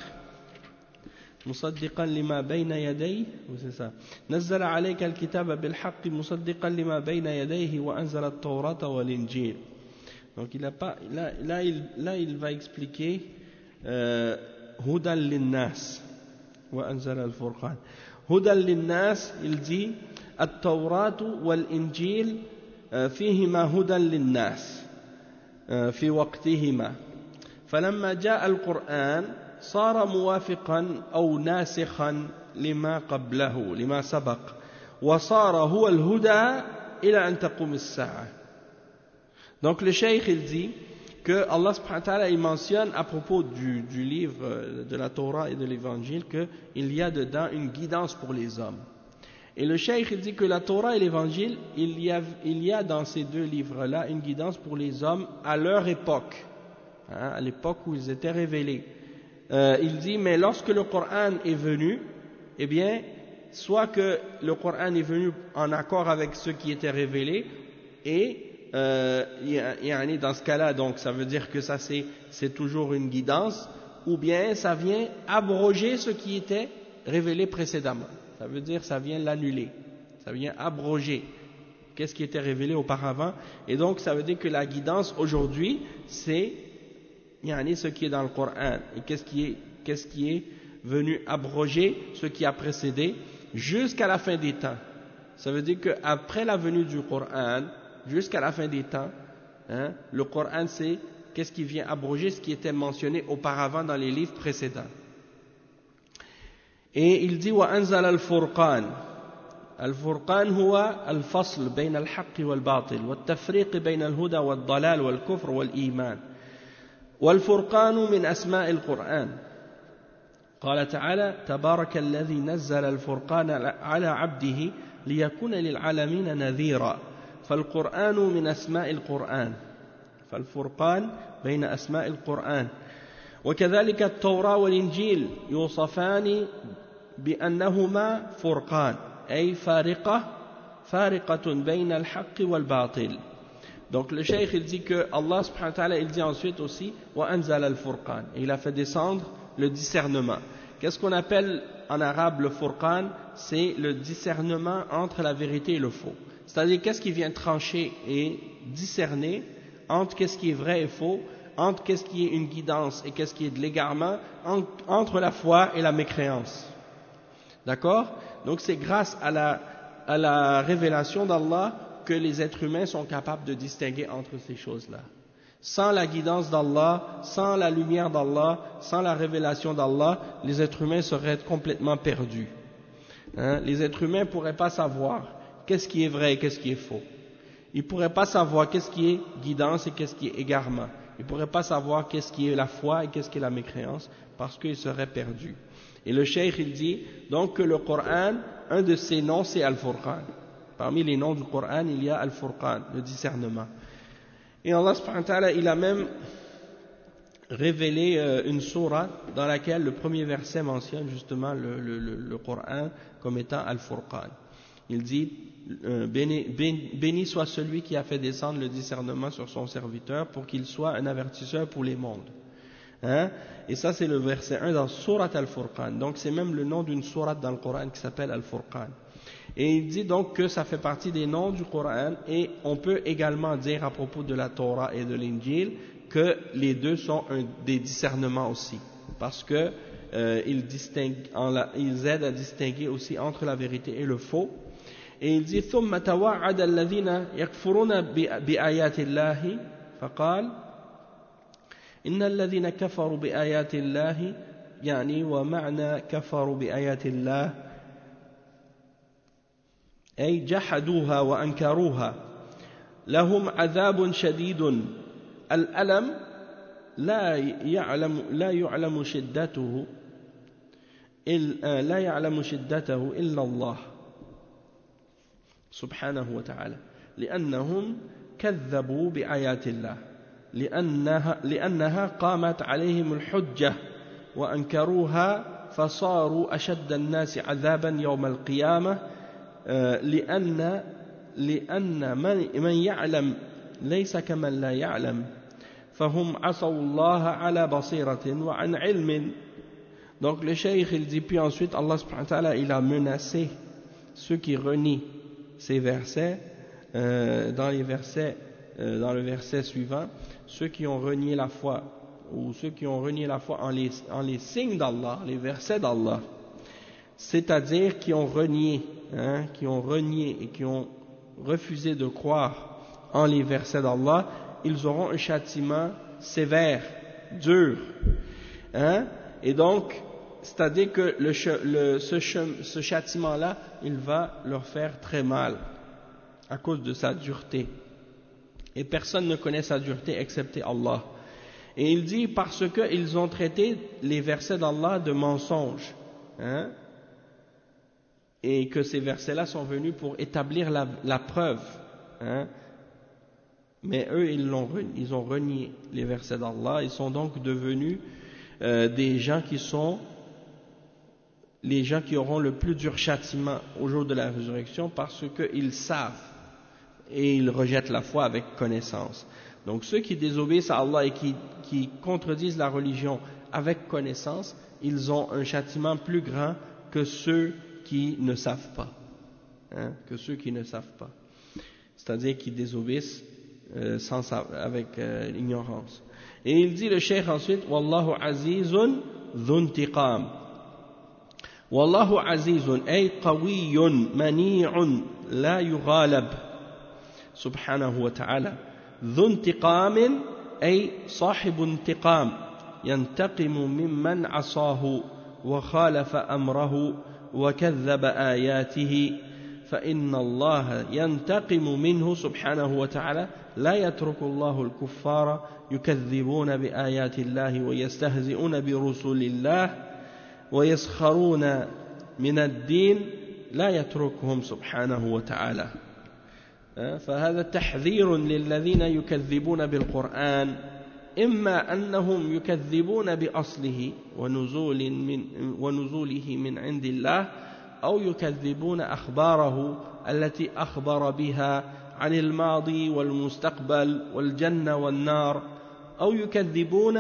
مصدقا لما بين يديه نزل عليك الكتاب بالحق مصدقا لما بين يديه وأنزل التوراة والإنجيل. Donc là il va expliquer هدى للناس وأنزل الفرقان. هدى للناس il dit التوراة والإنجيل فيهما هدى للناس في وقتهما، فلما جاء القرآن صار موافقا أو ناسخا لما قبله لما سبق وصار هو الهدى إلى أن تقوم الساعة. Donc le cheikh il dit que Allah subhanahu wa ta'ala il mentionne à propos du livre de la Torah et de l'évangile qu'il y a dedans une guidance pour les hommes. Et le cheikh il dit que la Torah et l'évangile, il y a dans ces deux livres-là une guidance pour les hommes à leur époque, hein, à l'époque où ils étaient révélés. Il dit, mais lorsque le Coran est venu, eh bien, soit que le Coran est venu en accord avec ce qui était révélé, et dans ce cas-là, donc ça veut dire que ça c'est toujours une guidance, ou bien ça vient abroger ce qui était révélé précédemment. Ça veut dire ça vient l'annuler, ça vient abroger qu'est-ce qui était révélé auparavant. Et donc ça veut dire que la guidance aujourd'hui c'est ce qui est dans le Coran, et qu'est-ce qui est venu abroger ce qui a précédé jusqu'à la fin des temps. Ça veut dire qu'après la venue du Coran jusqu'à la fin des temps, hein, le Coran c'est qu'est-ce qui vient abroger ce qui était mentionné auparavant dans les livres précédents. Et il dit wa anzala al-furqan. الفرقان هو الفصل بين الحق والباطل والتفريق بين الهدى والضلال والكفر والإيمان والفرقان من أسماء القرآن قال تعالى تبارك الذي نزل الفرقان على عبده ليكون للعالمين نذيرا فالقرآن من أسماء القرآن فالفرقان بين أسماء القرآن وكذلك التوراة والإنجيل يوصفان بأنهما فرقان أي فارقة بين الحق والباطل. Donc le cheikh il dit que Allah subhanahu wa ta'ala il dit ensuite aussi wa anzala al-furqan, il a fait descendre le discernement. Qu'est-ce qu'on appelle en arabe le furqan? C'est le discernement entre la vérité et le faux. C'est-à-dire qu'est-ce qui vient trancher et discerner entre qu'est-ce qui est vrai et faux, entre qu'est-ce qui est une guidance et qu'est-ce qui est de l'égarement, entre la foi et la mécréance. D'accord? Donc c'est grâce à la révélation d'Allah que les êtres humains sont capables de distinguer entre ces choses-là. Sans la guidance d'Allah, sans la lumière d'Allah, sans la révélation d'Allah, les êtres humains seraient complètement perdus. Les êtres humains ne pourraient pas savoir qu'est-ce qui est vrai et qu'est-ce qui est faux. Ils ne pourraient pas savoir qu'est-ce qui est guidance et qu'est-ce qui est égarement. Ils ne pourraient pas savoir qu'est-ce qui est la foi et qu'est-ce qui est la mécréance parce qu'ils seraient perdus. Et le cheikh il dit donc que le Coran, un de ses noms c'est Al-Furqan. Parmi les noms du Coran il y a Al-Furqan, le discernement. Et Allah subhanahu wa ta'ala il a même révélé une sourate dans laquelle le premier verset mentionne justement le Coran comme étant Al-Furqan. Il dit béni soit celui qui a fait descendre le discernement sur son serviteur pour qu'il soit un avertisseur pour les mondes. Et ça c'est le verset 1 dans Surat Al-Furqan. Donc c'est même le nom d'une sourate dans le Coran qui s'appelle Al-Furqan. Et il dit donc que ça fait partie des noms du Coran et on peut également dire à propos de la Torah et de l'Injil que les deux sont des discernements aussi parce que ils aident à distinguer aussi entre la vérité et le faux. Et il dit ثم توعد الذين يكفرون بآيات الله فقال إن الذين كفروا بآيات الله يعني ومعنى كفروا بآيات الله أي جحدوها وأنكروها لهم عذاب شديد الألم لا يعلم شدته إلا الله سبحانه وتعالى لأنهم كذبوا بآيات الله لأنها قامت عليهم الحجة وأنكروها فصاروا أشد الناس عذابا يوم القيامة لأن من يعلم ليس كمن لا يعلم فهم عصوا الله على بصيرة وعن علم. Donc le cheikh il dit puis ensuite Allah subhanahu wa ta'ala il a menacé ceux qui renient ces versets dans le verset suivant, ceux qui ont renié la foi ou ceux qui ont renié la foi en les signes d'Allah, les versets d'Allah, c'est-à-dire qui ont renié et qui ont refusé de croire en les versets d'Allah, ils auront un châtiment sévère, dur. Et donc, c'est-à-dire que ce châtiment-là, il va leur faire très mal à cause de sa dureté. Et personne ne connaît sa dureté excepté Allah. Et il dit parce qu'ils ont traité les versets d'Allah de mensonges. Et que ces versets-là sont venus pour établir la preuve. Mais eux, ils ont renié les versets d'Allah. Ils sont donc devenus des gens qui sont les gens qui auront le plus dur châtiment au jour de la résurrection parce qu'ils savent et ils rejettent la foi avec connaissance. Donc ceux qui désobéissent à Allah et qui contredisent la religion avec connaissance, ils ont un châtiment plus grand que ceux qui ne savent pas. C'est-à-dire qui désobéissent avec ignorance. Et il dit le cheikh ensuite Wallahu azizun dhuntiqam. Wallahu azizun ay qawiyyun mani'un la yughalab subhanahu wa ta'ala. Dhuntiqamin ay sahib intiqam yantaqimu mimman asahu wa khalafa amrahu wa kadhaba ayatihi فإن الله ينتقم منه سبحانه وتعالى لا يترك الله الكفار يكذبون بآيات الله ويستهزئون برسل الله ويسخرون من الدين لا يتركهم سبحانه وتعالى. فهذا تحذير للذين يكذبون بالقرآن، إما أنهم يكذبون بأصله ونزوله من عند الله، أو يكذبون أخباره التي أخبر بها عن الماضي والمستقبل والجنة والنار، أو يكذبون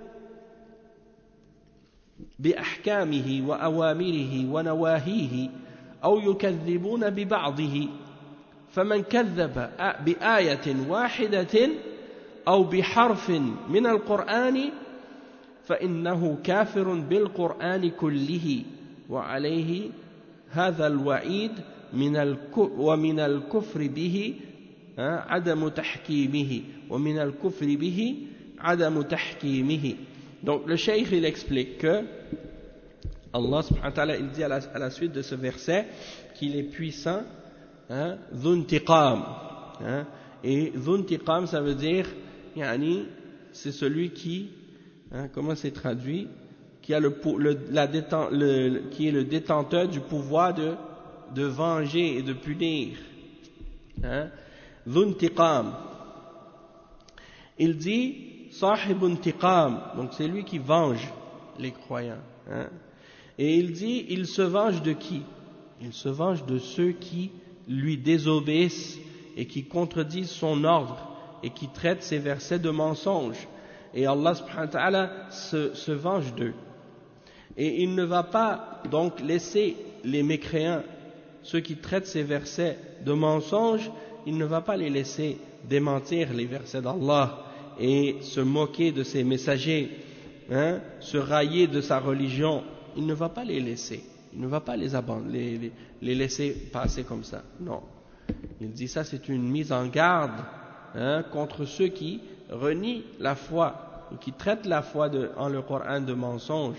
بأحكامه وأوامره ونواهيه، أو يكذبون ببعضه. فمن كذب بآية واحدة أو بحرف من القرآن فإنه كافر بالقرآن كله، وعليه هذا الوعيد ومن الكفر به عدم تحكيمه، ومن الكفر به عدم تحكيمه. Donc le cheikh il explique que Allah subhanahu wa ta'ala il dit à la suite de ce verset qu'il est puissant, dhuntiqam, et dhuntiqam ça veut dire yani, c'est celui qui comment c'est traduit, qui a qui est le détenteur du pouvoir de venger et de punir. Dhuntiqam, il dit Sahib intiqam, donc c'est lui qui venge les croyants. Et il dit, il se venge de qui? Il se venge de ceux qui lui désobéissent et qui contredisent son ordre et qui traitent ses versets de mensonges. Et Allah subhanahu wa ta'ala se venge d'eux. Et il ne va pas donc laisser les mécréants, ceux qui traitent ces versets de mensonges, il ne va pas les laisser démentir les versets d'Allah et se moquer de ses messagers, se railler de sa religion. Il ne va pas les laisser, il ne va pas les abandonner, les laisser passer comme ça. Non. Il dit ça, c'est une mise en garde contre ceux qui renient la foi et qui traitent la foi en le Coran de mensonge.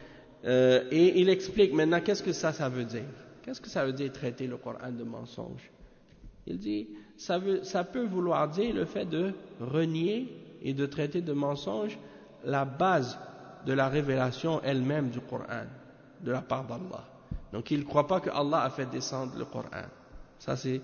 Et il explique maintenant qu'est-ce que ça veut dire. Qu'est-ce que ça veut dire traiter le Coran de mensonge? Il dit ça peut vouloir dire le fait de renier et de traiter de mensonge la base de la révélation elle-même du Coran, de la part d'Allah. Donc il ne croit pas que Allah a fait descendre le Coran. Ça c'est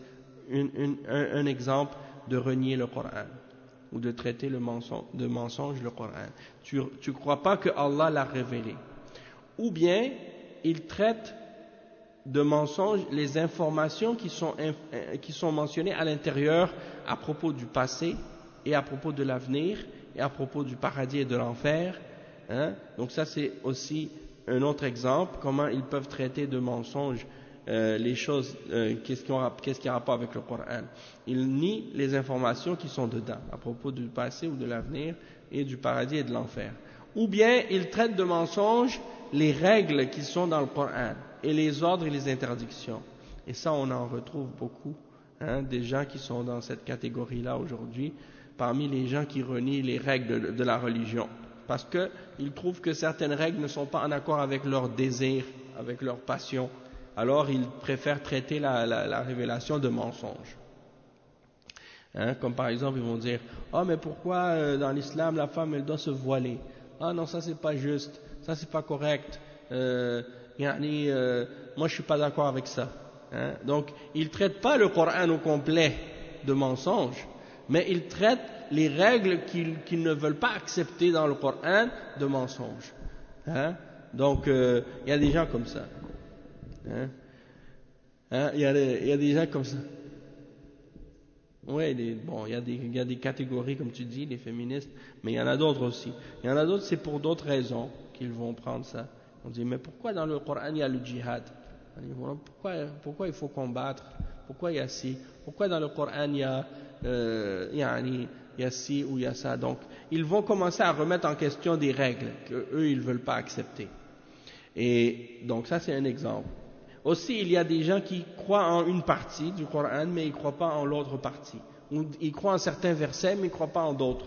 un exemple de renier le Coran ou de traiter de mensonge le Coran. Tu ne crois pas que Allah l'a révélé. Ou bien il traite de mensonges les informations qui sont mentionnées à l'intérieur à propos du passé et à propos de l'avenir et à propos du paradis et de l'enfer. Donc ça c'est aussi un autre exemple, comment ils peuvent traiter de mensonges les choses, qu'est-ce qui a rapport avec le Coran. Ils nient les informations qui sont dedans à propos du passé ou de l'avenir et du paradis et de l'enfer. Ou bien ils traitent de mensonges les règles qui sont dans le Coran et les ordres et les interdictions. Et ça on en retrouve beaucoup, des gens qui sont dans cette catégorie-là aujourd'hui, parmi les gens qui renient les règles de la religion, parce qu'ils trouvent que certaines règles ne sont pas en accord avec leurs désirs, avec leurs passions, alors ils préfèrent traiter la révélation de mensonge. Comme par exemple ils vont dire mais pourquoi dans l'islam la femme elle doit se voiler? Non, ça c'est pas juste, ça c'est pas correct, moi je suis pas d'accord avec ça. Donc ils traitent pas le Coran au complet de mensonge, mais ils traitent les règles qu'ils ne veulent pas accepter dans le Coran de mensonges. Donc il y a des gens comme ça. Il y a des gens comme ça. Oui, il y a des catégories, comme tu dis, les féministes, mais il y en a d'autres aussi. Il y en a d'autres, c'est pour d'autres raisons qu'ils vont prendre ça. On dit, mais pourquoi dans le Coran il y a le djihad? Pourquoi il faut combattre? Pourquoi il y a ci? Pourquoi dans le Coran il y a ci ou il y a ça? Donc, ils vont commencer à remettre en question des règles qu'eux, ils ne veulent pas accepter. Et donc, ça, c'est un exemple. Aussi, il y a des gens qui croient en une partie du Coran, mais ils ne croient pas en l'autre partie. Ou ils croient en certains versets, mais ils ne croient pas en d'autres.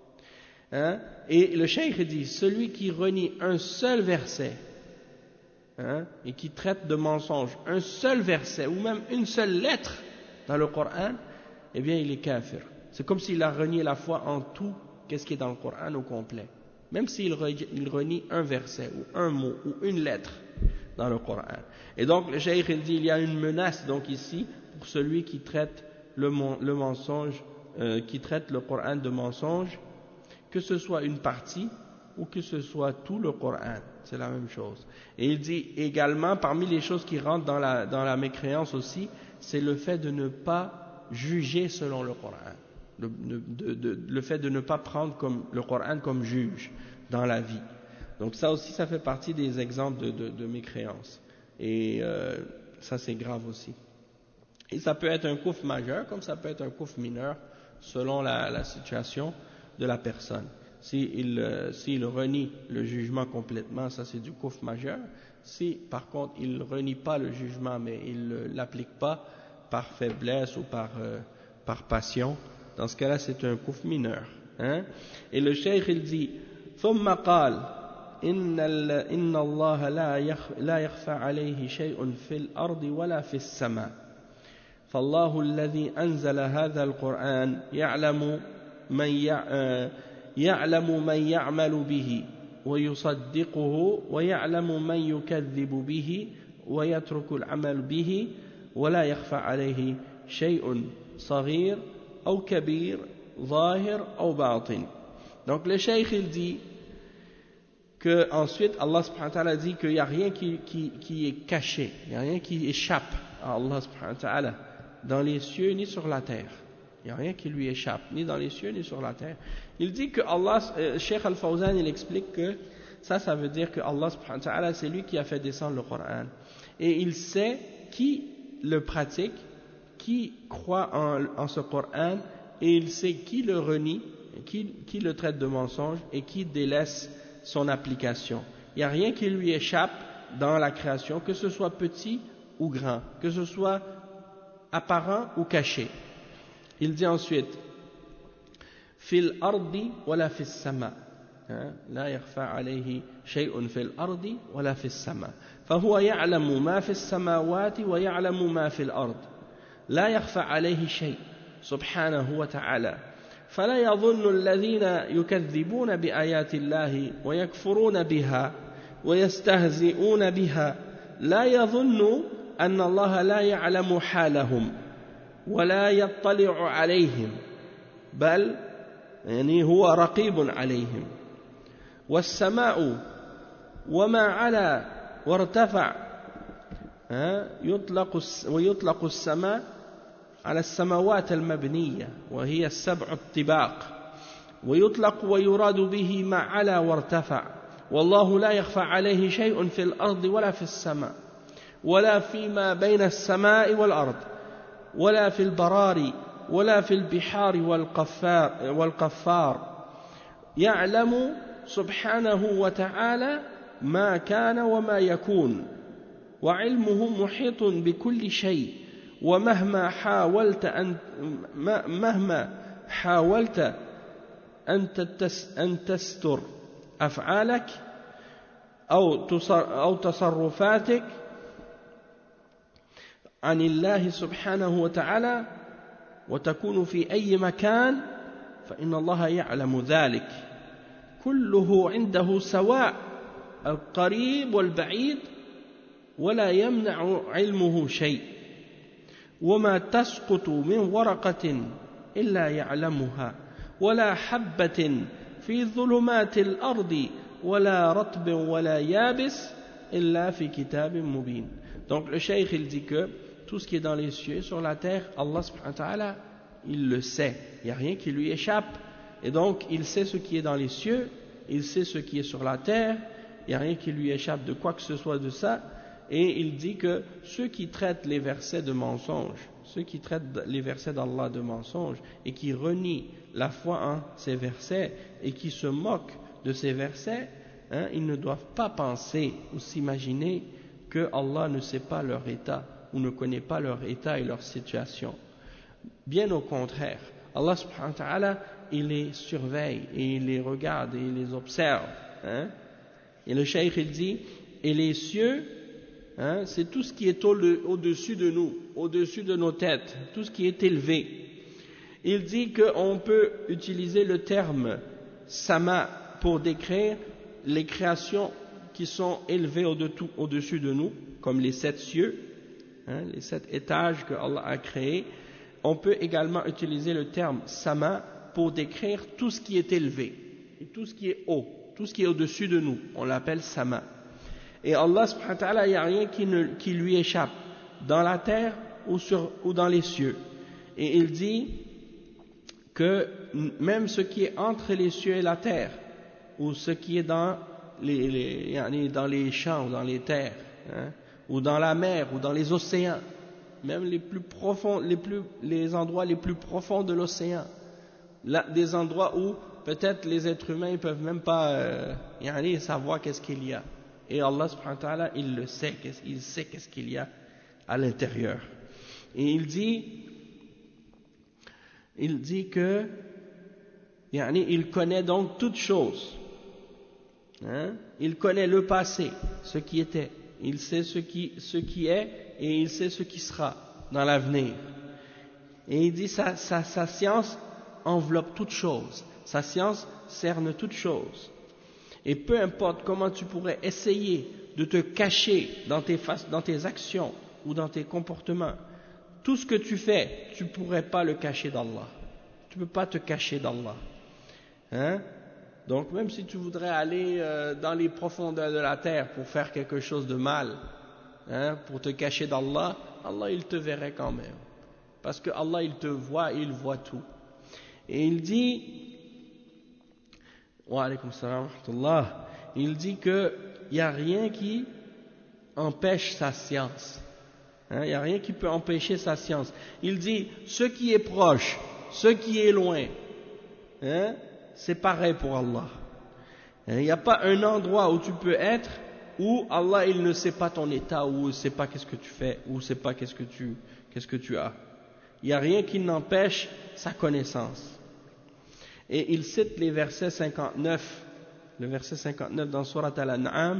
Et le cheikh dit, celui qui renie un seul verset, et qui traite de mensonge un seul verset ou même une seule lettre dans le Coran, eh bien il est kafir. C'est comme s'il a renié la foi en tout, qu'est-ce qui est dans le Coran au complet. Même s'il renie un verset ou un mot ou une lettre dans le Coran. Et donc le cheikh il dit il y a une menace donc ici pour celui qui traite le mensonge, qui traite le Coran de mensonge, que ce soit une partie ou que ce soit tout le Coran, c'est la même chose. Et il dit également parmi les choses qui rentrent dans la mécréance aussi, c'est le fait de ne pas juger selon le Coran. Le fait de ne pas prendre le Coran comme juge dans la vie. Donc ça aussi, ça fait partie des exemples de mécréance. Et ça, c'est grave aussi. Et ça peut être un kufr majeur, comme ça peut être un kufr mineur, selon la situation de la personne. S'il renie le jugement complètement, ça c'est du kufr majeur. Si par contre il ne renie pas le jugement, mais il ne l'applique pas par faiblesse ou par passion, dans ce cas-là, c'est un kufr mineur. Et le cheikh, il dit ثم قال إن الله لا يخفى عليه شيء في الأرض ولا في السماء فالله الذي أنزل هذا القرآن يعلم من يعمل به ويصدقه ويعلم من يكذب به ويترك العمل به ولا يخفى عليه شيء صغير أو كبير ظاهر أو باطن. Donc le cheikh il dit que ensuite Allah subhanahu wa ta'ala dit qu'il n'y a rien qui est caché, il n'y a rien qui échappe à Allah subhanahu wa ta'ala dans les cieux ni sur la terre. Il n'y a rien qui lui échappe, ni dans les cieux ni sur la terre. Il dit que Allah, Cheikh Al-Fawzan, il explique que ça veut dire que Allah subhanahu wa ta'ala, c'est lui qui a fait descendre le Coran. Et il sait qui le pratique, qui croit en ce Coran, et il sait qui le renie, qui le traite de mensonge et qui délaisse son application. Il n'y a rien qui lui échappe dans la création, que ce soit petit ou grand, que ce soit apparent ou caché. Il dit ensuite في الأرض ولا في السماء لا يخفى عليه شيء في الأرض ولا في السماء فهو يعلم ما في السماوات ويعلم ما في الأرض لا يخفى عليه شيء سبحانه وتعالى فلا يظن الذين يكذبون بآيات الله ويكفرون بها ويستهزئون بها لا يظن أن الله لا يعلم حالهم ولا يطلع عليهم بل يعني هو رقيب عليهم والسماء وما علا وارتفع ويطلق السماء على السماوات المبنية وهي السبع الطباق ويطلق ويراد به ما علا وارتفع والله لا يخفى عليه شيء في الأرض ولا في السماء ولا فيما بين السماء والأرض ولا في البراري ولا في البحار والقفار يعلم سبحانه وتعالى ما كان وما يكون وعلمه محيط بكل شيء ومهما حاولت أن تستر أفعالك أو تصرفاتك عن الله سبحانه وتعالى وتكون في أي مكان فإن الله يعلم ذلك كله عنده سواء القريب والبعيد ولا يمنع علمه شيء وما تسقط من ورقة إلا يعلمها ولا حبة في ظلمات الأرض ولا رطب ولا يابس إلا في كتاب مبين. Donc le cheikh il dit que tout ce qui est dans les cieux, sur la terre, Allah subhanahu wa ta'ala, il le sait. Il n'y a rien qui lui échappe. Et donc, il sait ce qui est dans les cieux, il sait ce qui est sur la terre, il n'y a rien qui lui échappe de quoi que ce soit de ça. Et il dit que ceux qui traitent les versets de mensonge, ceux qui traitent les versets d'Allah de mensonge et qui renient la foi en ces versets et qui se moquent de ces versets, ils ne doivent pas penser ou s'imaginer que Allah ne sait pas leur état ou ne connaît pas leur état et leur situation. Bien au contraire, Allah subhanahu wa ta'ala, il les surveille et il les regarde et il les observe. Et le cheikh il dit, et les cieux Hein, c'est tout ce qui est au-dessus de nous, au-dessus de nos têtes, tout ce qui est élevé. Il dit qu'on peut utiliser le terme sama pour décrire les créations qui sont élevées au-dessus de nous, comme les 7 cieux, hein, les 7 étages que Allah a créés. On peut également utiliser le terme sama pour décrire tout ce qui est élevé, et tout ce qui est haut, tout ce qui est au-dessus de nous, on l'appelle sama. Et Allah subhanahu wa ta'ala, il n'y a rien qui lui échappe, dans la terre ou dans les cieux. Et il dit que même ce qui est entre les cieux et la terre, ou ce qui est dans les champs ou dans les terres, hein, ou dans la mer ou dans les océans, même les plus profonds, les endroits les plus profonds de l'océan, des endroits où peut-être les êtres humains ne peuvent même pas savoir qu'est-ce qu'il y a. Et Allah subhanahu wa ta'ala, il le sait, il sait qu'est-ce qu'il y a à l'intérieur. Et il dit que il connaît donc toutes choses. Hein? Il connaît le passé, ce qui était. Il sait ce qui est et il sait ce qui sera dans l'avenir. Et il dit sa science enveloppe toutes choses. Sa science cerne toutes choses. Et peu importe comment tu pourrais essayer de te cacher dans tes actions ou dans tes comportements, tout ce que tu fais, tu ne pourrais pas le cacher d'Allah. Tu ne peux pas te cacher d'Allah. Hein? Donc même si tu voudrais aller dans les profondeurs de la terre pour faire quelque chose de mal, hein, pour te cacher d'Allah, Allah il te verrait quand même. Parce que Allah il te voit, il voit tout. Et il dit... Wa alaykum salam wa rahmatullah. Il dit qu'il n'y a rien qui empêche sa science. Hein, il n'y a rien qui peut empêcher sa science. Il dit, ce qui est proche, ce qui est loin, hein, c'est pareil pour Allah. Il n'y a pas un endroit où tu peux être où Allah il ne sait pas ton état, ou il ne sait pas qu'est-ce que tu fais, ou il ne sait pas qu'est-ce que tu as. Il n'y a rien qui n'empêche sa connaissance. Et il cite les versets 59, le verset 59 dans Surat Al-An'am.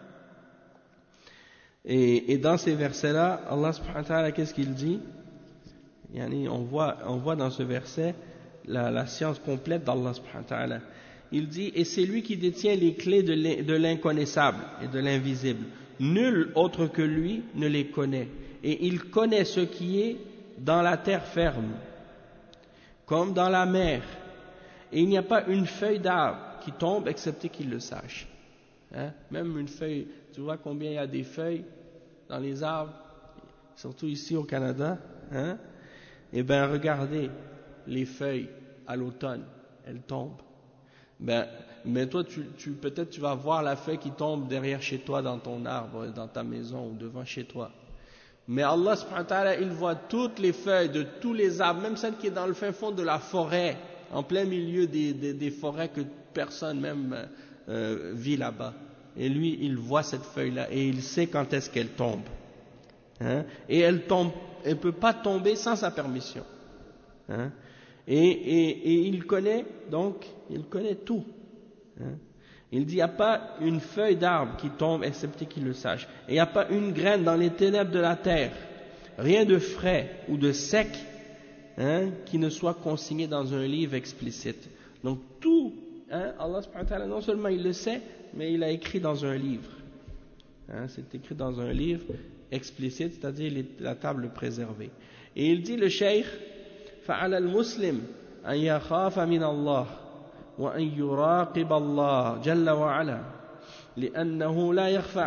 Et dans ces versets-là, Allah subhanahu wa ta'ala, qu'est-ce qu'il dit? On voit dans ce verset la science complète d'Allah subhanahu wa ta'ala. Il dit, et c'est lui qui détient les clés de l'inconnaissable et de l'invisible. Nul autre que lui ne les connaît. Et il connaît ce qui est dans la terre ferme, comme dans la mer. Et il n'y a pas une feuille d'arbre qui tombe excepté qu'il le sache. Hein? Même une feuille, tu vois combien il y a des feuilles dans les arbres, surtout ici au Canada. Hein? Eh bien, regardez les feuilles à l'automne, elles tombent. Mais toi, peut-être tu vas voir la feuille qui tombe derrière chez toi, dans ton arbre, dans ta maison ou devant chez toi. Mais Allah subhanahu wa ta'ala, il voit toutes les feuilles de tous les arbres, même celles qui est dans le fin fond de la forêt, en plein milieu des forêts que personne même vit là-bas. Et lui, il voit cette feuille-là et il sait quand est-ce qu'elle tombe. Hein? Et elle peut pas tomber sans sa permission. Hein? Et il connaît tout. Hein? Il dit, il n'y a pas une feuille d'arbre qui tombe excepté qu'il le sache. Et il n'y a pas une graine dans les ténèbres de la terre, rien de frais ou de sec, hein, qui ne soit consigné dans un livre explicite. Donc tout, hein, Allah subhanahu wa ta'ala, non seulement il le sait, mais il a écrit dans un livre. Hein, c'est écrit dans un livre explicite, c'est-à-dire la table préservée. Et il dit, le cheikh, فَعَلَى الْمُسْلِمِ أَنْ يَخَافَ مِنَ اللَّهِ وأن يراقب الله جل وعلا لأنه لا يخفى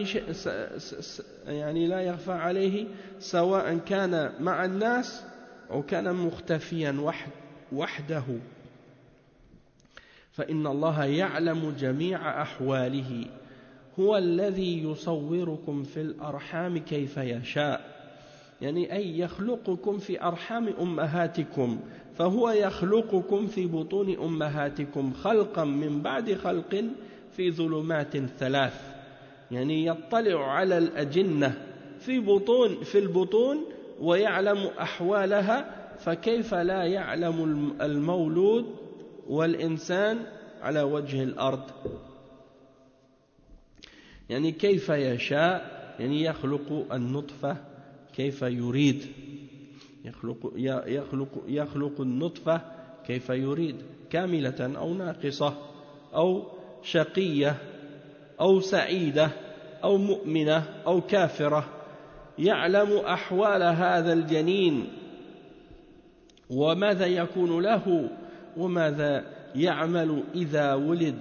عليه سواء كان مع الناس أو كان مختفيا وحده فإن الله يعلم جميع أحواله هو الذي يصوركم في الأرحام كيف يشاء أي يخلقكم في أرحام أمهاتكم فهو يخلقكم في بطون أمهاتكم خلقا من بعد خلق في ظلمات ثلاث يطلع على الأجنة في البطون ويعلم أحوالها فكيف لا يعلم المولود والإنسان على وجه الأرض كيف يشاء يعني يخلق النطفة كيف يريد يخلق النطفة كيف يريد كاملة أو ناقصة أو شقية أو سعيدة أو مؤمنة أو كافرة يعلم أحوال هذا الجنين وماذا يكون له وماذا يعمل إذا ولد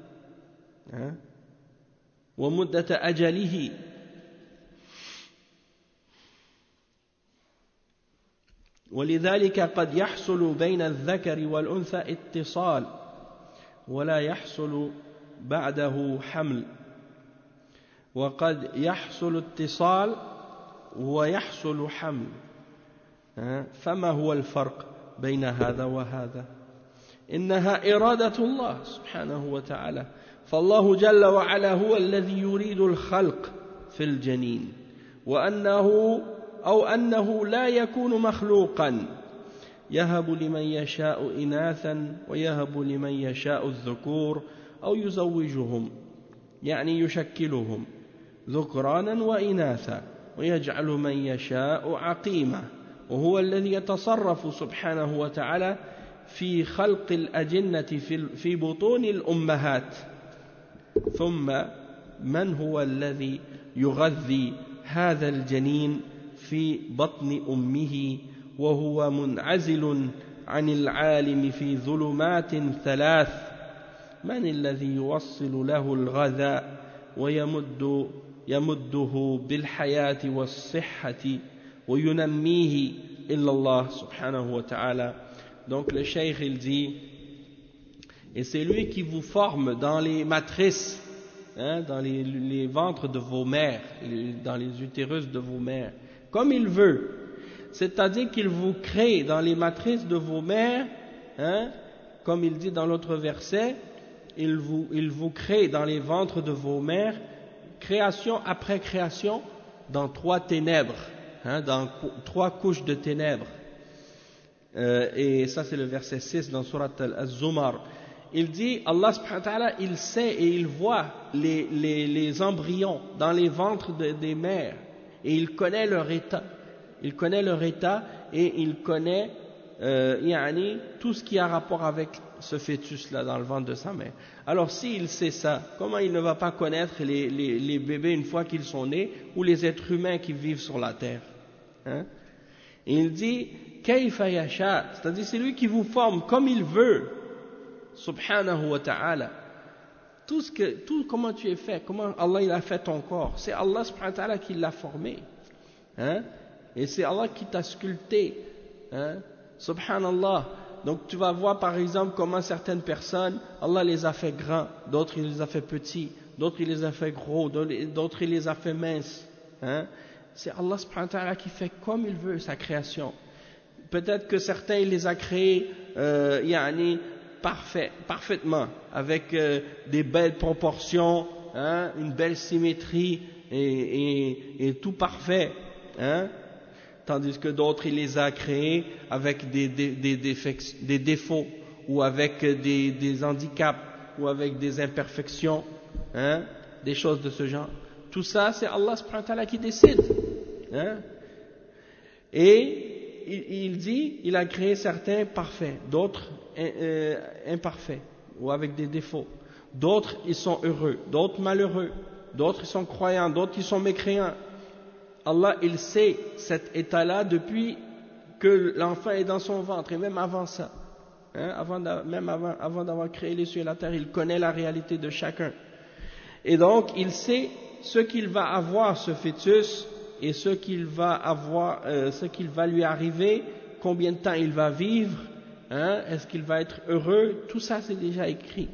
ومدة أجله ولذلك قد يحصل بين الذكر والأنثى اتصال ولا يحصل بعده حمل وقد يحصل اتصال ويحصل حمل فما هو الفرق بين هذا وهذا إنها إرادة الله سبحانه وتعالى فالله جل وعلا هو الذي يريد الخلق في الجنين أنه لا يكون مخلوقا يهب لمن يشاء إناثا ويهب لمن يشاء الذكور أو يزوجهم يعني يشكلهم ذكرانا وإناثا ويجعل من يشاء عقيما وهو الذي يتصرف سبحانه وتعالى في خلق الأجنة في بطون الأمهات ثم من هو الذي يغذي هذا الجنين في بطن أمه وهو منعزل عن العالم في ظلمات ثلاث من الذي يوصل له الغذاء ويمده بالحياة والصحة وينميه إلا الله سبحانه وتعالى. Donc le cheikh il dit et c'est lui qui vous forme dans les matrices dans les ventres de vos mères, dans les utérus de vos mères comme il veut, c'est-à-dire qu'il vous crée dans les matrices de vos mères comme il dit dans l'autre verset, il vous crée dans les ventres de vos mères création après création dans trois ténèbres, dans trois couches de ténèbres. Et ça c'est le verset 6 dans Surat Al-Zumar. Il dit, Allah subhanahu wa ta'ala, il sait et il voit les embryons dans les ventres des mères et il connaît leur état. Il connaît leur état et il connaît tout ce qui a rapport avec ce fœtus-là dans le ventre de sa mère. Alors s'il sait ça, comment il ne va pas connaître les bébés une fois qu'ils sont nés ou les êtres humains qui vivent sur la terre Et il dit, Kayfa yasha, c'est-à-dire c'est lui qui vous forme comme il veut, subhanahu wa ta'ala. Tout comment tu es fait, comment Allah il a fait ton corps, c'est Allah subhanahu wa ta'ala qui l'a formé. Et c'est Allah qui t'a sculpté. Subhanallah. Donc tu vas voir par exemple comment certaines personnes, Allah les a fait grands, d'autres il les a fait petits, d'autres il les a fait gros, d'autres il les a fait minces. C'est Allah subhanahu wa ta'ala qui fait comme il veut sa création. Peut-être que certains il les a créés parfaitement, avec des belles proportions, une belle symétrie et tout parfait. Tandis que d'autres il les a créés avec des défauts ou avec des handicaps ou avec des imperfections, des choses de ce genre. Tout ça c'est Allah subhanahu wa ta'ala qui décide. Et il dit, il a créé certains parfaits, d'autres imparfaits ou avec des défauts. D'autres ils sont heureux, d'autres malheureux, d'autres ils sont croyants, d'autres ils sont mécréants. Allah il sait cet état-là depuis que l'enfant est dans son ventre et même avant ça, avant d'avoir créé les cieux et la terre, il connaît la réalité de chacun. Et donc il sait ce qu'il va avoir ce fœtus et ce qu'il va lui arriver, combien de temps il va vivre, est-ce qu'il va être heureux, tout ça c'est déjà écrit,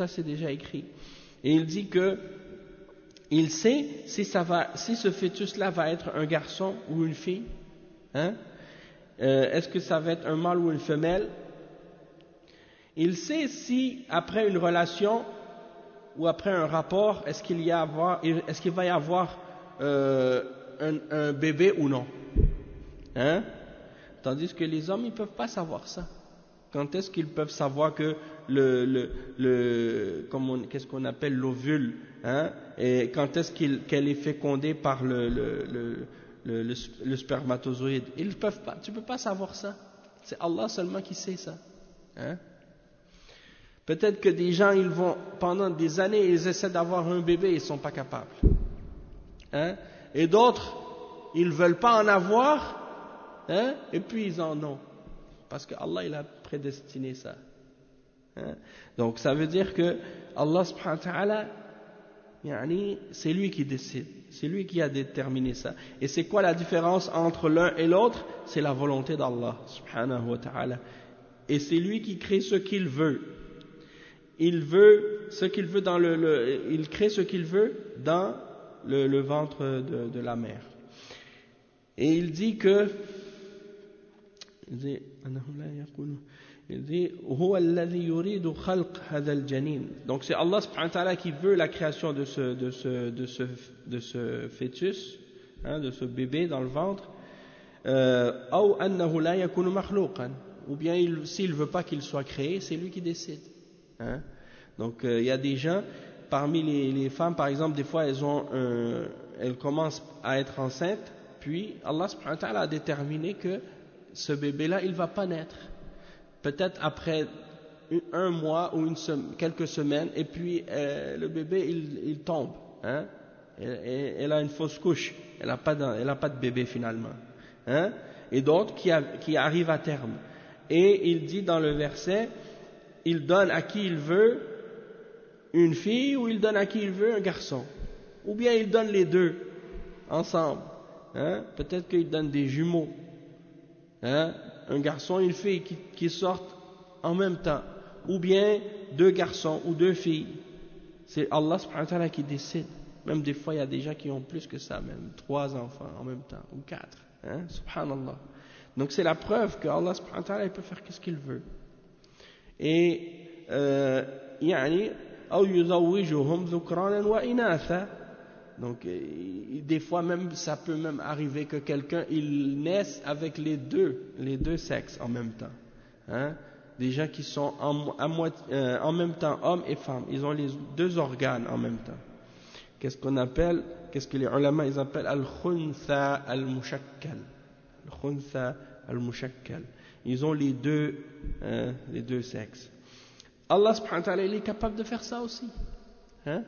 Et il dit que il sait si ce fœtus-là va être un garçon ou une fille, est-ce que ça va être un mâle ou une femelle. Il sait si après une relation ou après un rapport, est-ce qu'il va y avoir un bébé ou non. Tandis que les hommes, ils ne peuvent pas savoir ça. Quand est-ce qu'ils peuvent savoir que qu'est-ce qu'on appelle l'ovule, hein, et quand est-ce qu'elle est fécondée par le spermatozoïde? Ils peuvent pas, tu peux pas savoir ça. C'est Allah seulement qui sait ça. Hein? Peut-être que des gens, ils vont, pendant des années, ils essaient d'avoir un bébé, ils sont pas capables. Hein? Et d'autres, ils veulent pas en avoir, hein? Et puis ils en ont. Parce que Allah, il a prédestiné ça. Hein? Donc ça veut dire que Allah subhanahu wa ta'ala, c'est lui qui décide, c'est lui qui a déterminé ça. Et c'est quoi la différence entre l'un et l'autre? C'est la volonté d'Allah subhanahu wa ta'ala. Et c'est lui qui crée ce qu'il veut. Il veut ce qu'il veut il crée ce qu'il veut dans le ventre de la mère. Et il dit que donc c'est Allah subhanahu wa ta'ala qui veut la création de ce fœtus, hein, de ce bébé dans le ventre, ou bien s'il ne veut pas qu'il soit créé, c'est lui qui décide. Hein? Donc il y a des gens, parmi les femmes par exemple, des fois elles commencent à être enceintes, puis Allah subhanahu wa ta'ala a déterminé que ce bébé-là, il ne va pas naître. Peut-être après un mois ou quelques semaines, et puis le bébé, il tombe. Hein? Elle a une fausse couche. Elle n'a pas de bébé finalement. Hein? Et d'autres qui arrivent à terme. Et il dit dans le verset, il donne à qui il veut une fille, ou il donne à qui il veut un garçon. Ou bien il donne les deux ensemble. Hein? Peut-être qu'il donne des jumeaux. Hein? Un garçon et une fille qui sortent en même temps, ou bien deux garçons ou deux filles. C'est Allah subhanahu wa ta'ala qui décide. Même des fois il y a des gens qui ont plus que ça, même 3 enfants en même temps, ou 4. Hein? Subhanallah. Donc c'est la preuve que Allah subhanahu wa ta'ala il peut faire ce qu'il veut. Et donc des fois même ça peut même arriver que quelqu'un il naisse avec les deux sexes en même temps. Hein? Des gens qui sont en même temps hommes et femmes, ils ont les deux organes en même temps. Qu'est-ce que les ulama ils appellent al-khuntha al-mushakkal. Al-khuntha al-mushakkal. Ils ont les deux sexes. Allah subhanahu wa ta'ala il est capable de faire ça aussi. Hein?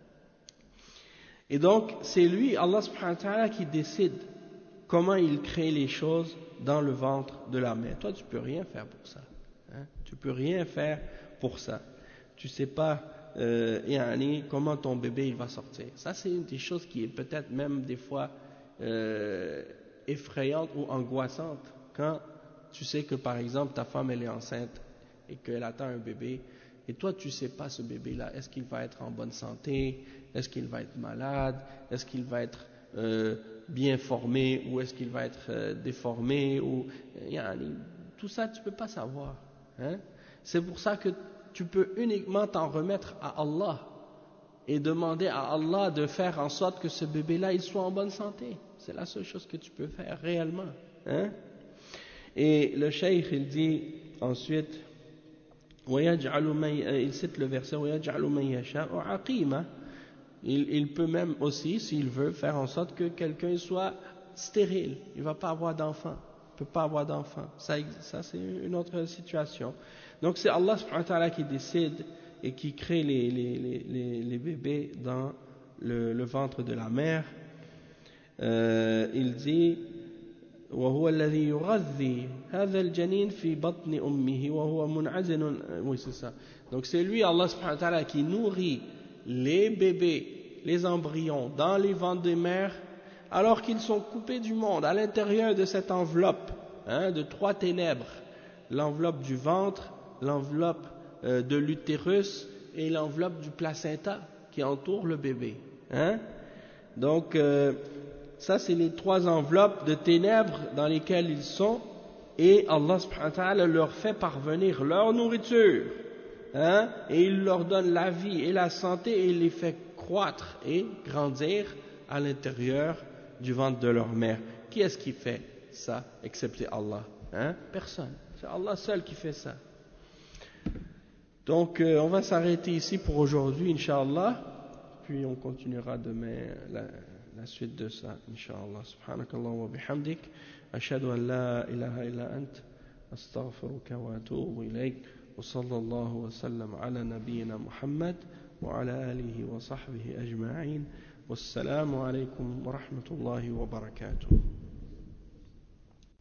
Et donc, c'est lui, Allah subhanahu wa ta'ala, qui décide comment il crée les choses dans le ventre de la mère. Toi, tu peux rien faire pour ça. Hein? Tu peux rien faire pour ça. Tu sais pas, comment ton bébé il va sortir. Ça, c'est une des choses qui est peut-être même des fois effrayante ou angoissante. Quand tu sais que, par exemple, ta femme, elle est enceinte et qu'elle attend un bébé, et toi, tu sais pas ce bébé-là, est-ce qu'il va être en bonne santé? Est-ce qu'il va être malade? Est-ce qu'il va être bien formé? Ou est-ce qu'il va être déformé? Tout ça, tu ne peux pas savoir. Hein? C'est pour ça que tu peux uniquement t'en remettre à Allah et demander à Allah de faire en sorte que ce bébé-là, il soit en bonne santé. C'est la seule chose que tu peux faire réellement. Hein? Et le cheikh, il dit ensuite, il cite le verset, il peut même aussi, s'il veut, faire en sorte que quelqu'un soit stérile. Il ne va pas avoir d'enfant. Il ne peut pas avoir d'enfant. Ça c'est une autre situation. Donc c'est Allah subhanahu wa ta'ala qui décide et qui crée les bébés dans le ventre de la mère. Il dit وهو الذي يغذي هذا الجنين في بطن أمه وهو منعزل. Oui, c'est ça. Donc c'est lui, Allah subhanahu wa ta'ala, qui nourrit les bébés, les embryons dans les ventres des mères alors qu'ils sont coupés du monde à l'intérieur de cette enveloppe, hein, de 3 ténèbres, l'enveloppe du ventre, l'enveloppe de l'utérus et l'enveloppe du placenta qui entoure le bébé. Hein? Donc ça, c'est les 3 enveloppes de ténèbres dans lesquelles ils sont, et Allah subhanahu wa ta'ala leur fait parvenir leur nourriture, hein, et il leur donne la vie et la santé, et il les fait croître et grandir à l'intérieur du ventre de leur mère. Qui est-ce qui fait ça, excepté Allah? Hein? Personne. C'est Allah seul qui fait ça. Donc on va s'arrêter ici pour aujourd'hui, Inch'Allah, puis on continuera demain la suite de ça, Inch'Allah. Subhanakallah wa bihamdik, ashhadu an la ilaha illa ant, astaghfiruka wa atubu ilayk, wa sallallahu wa sallam ala nabiyyina Muhammad wa ala alihi wa sahbihi ajma'in, wassalamu alaykum wa rahmatullahi wa barakatuh.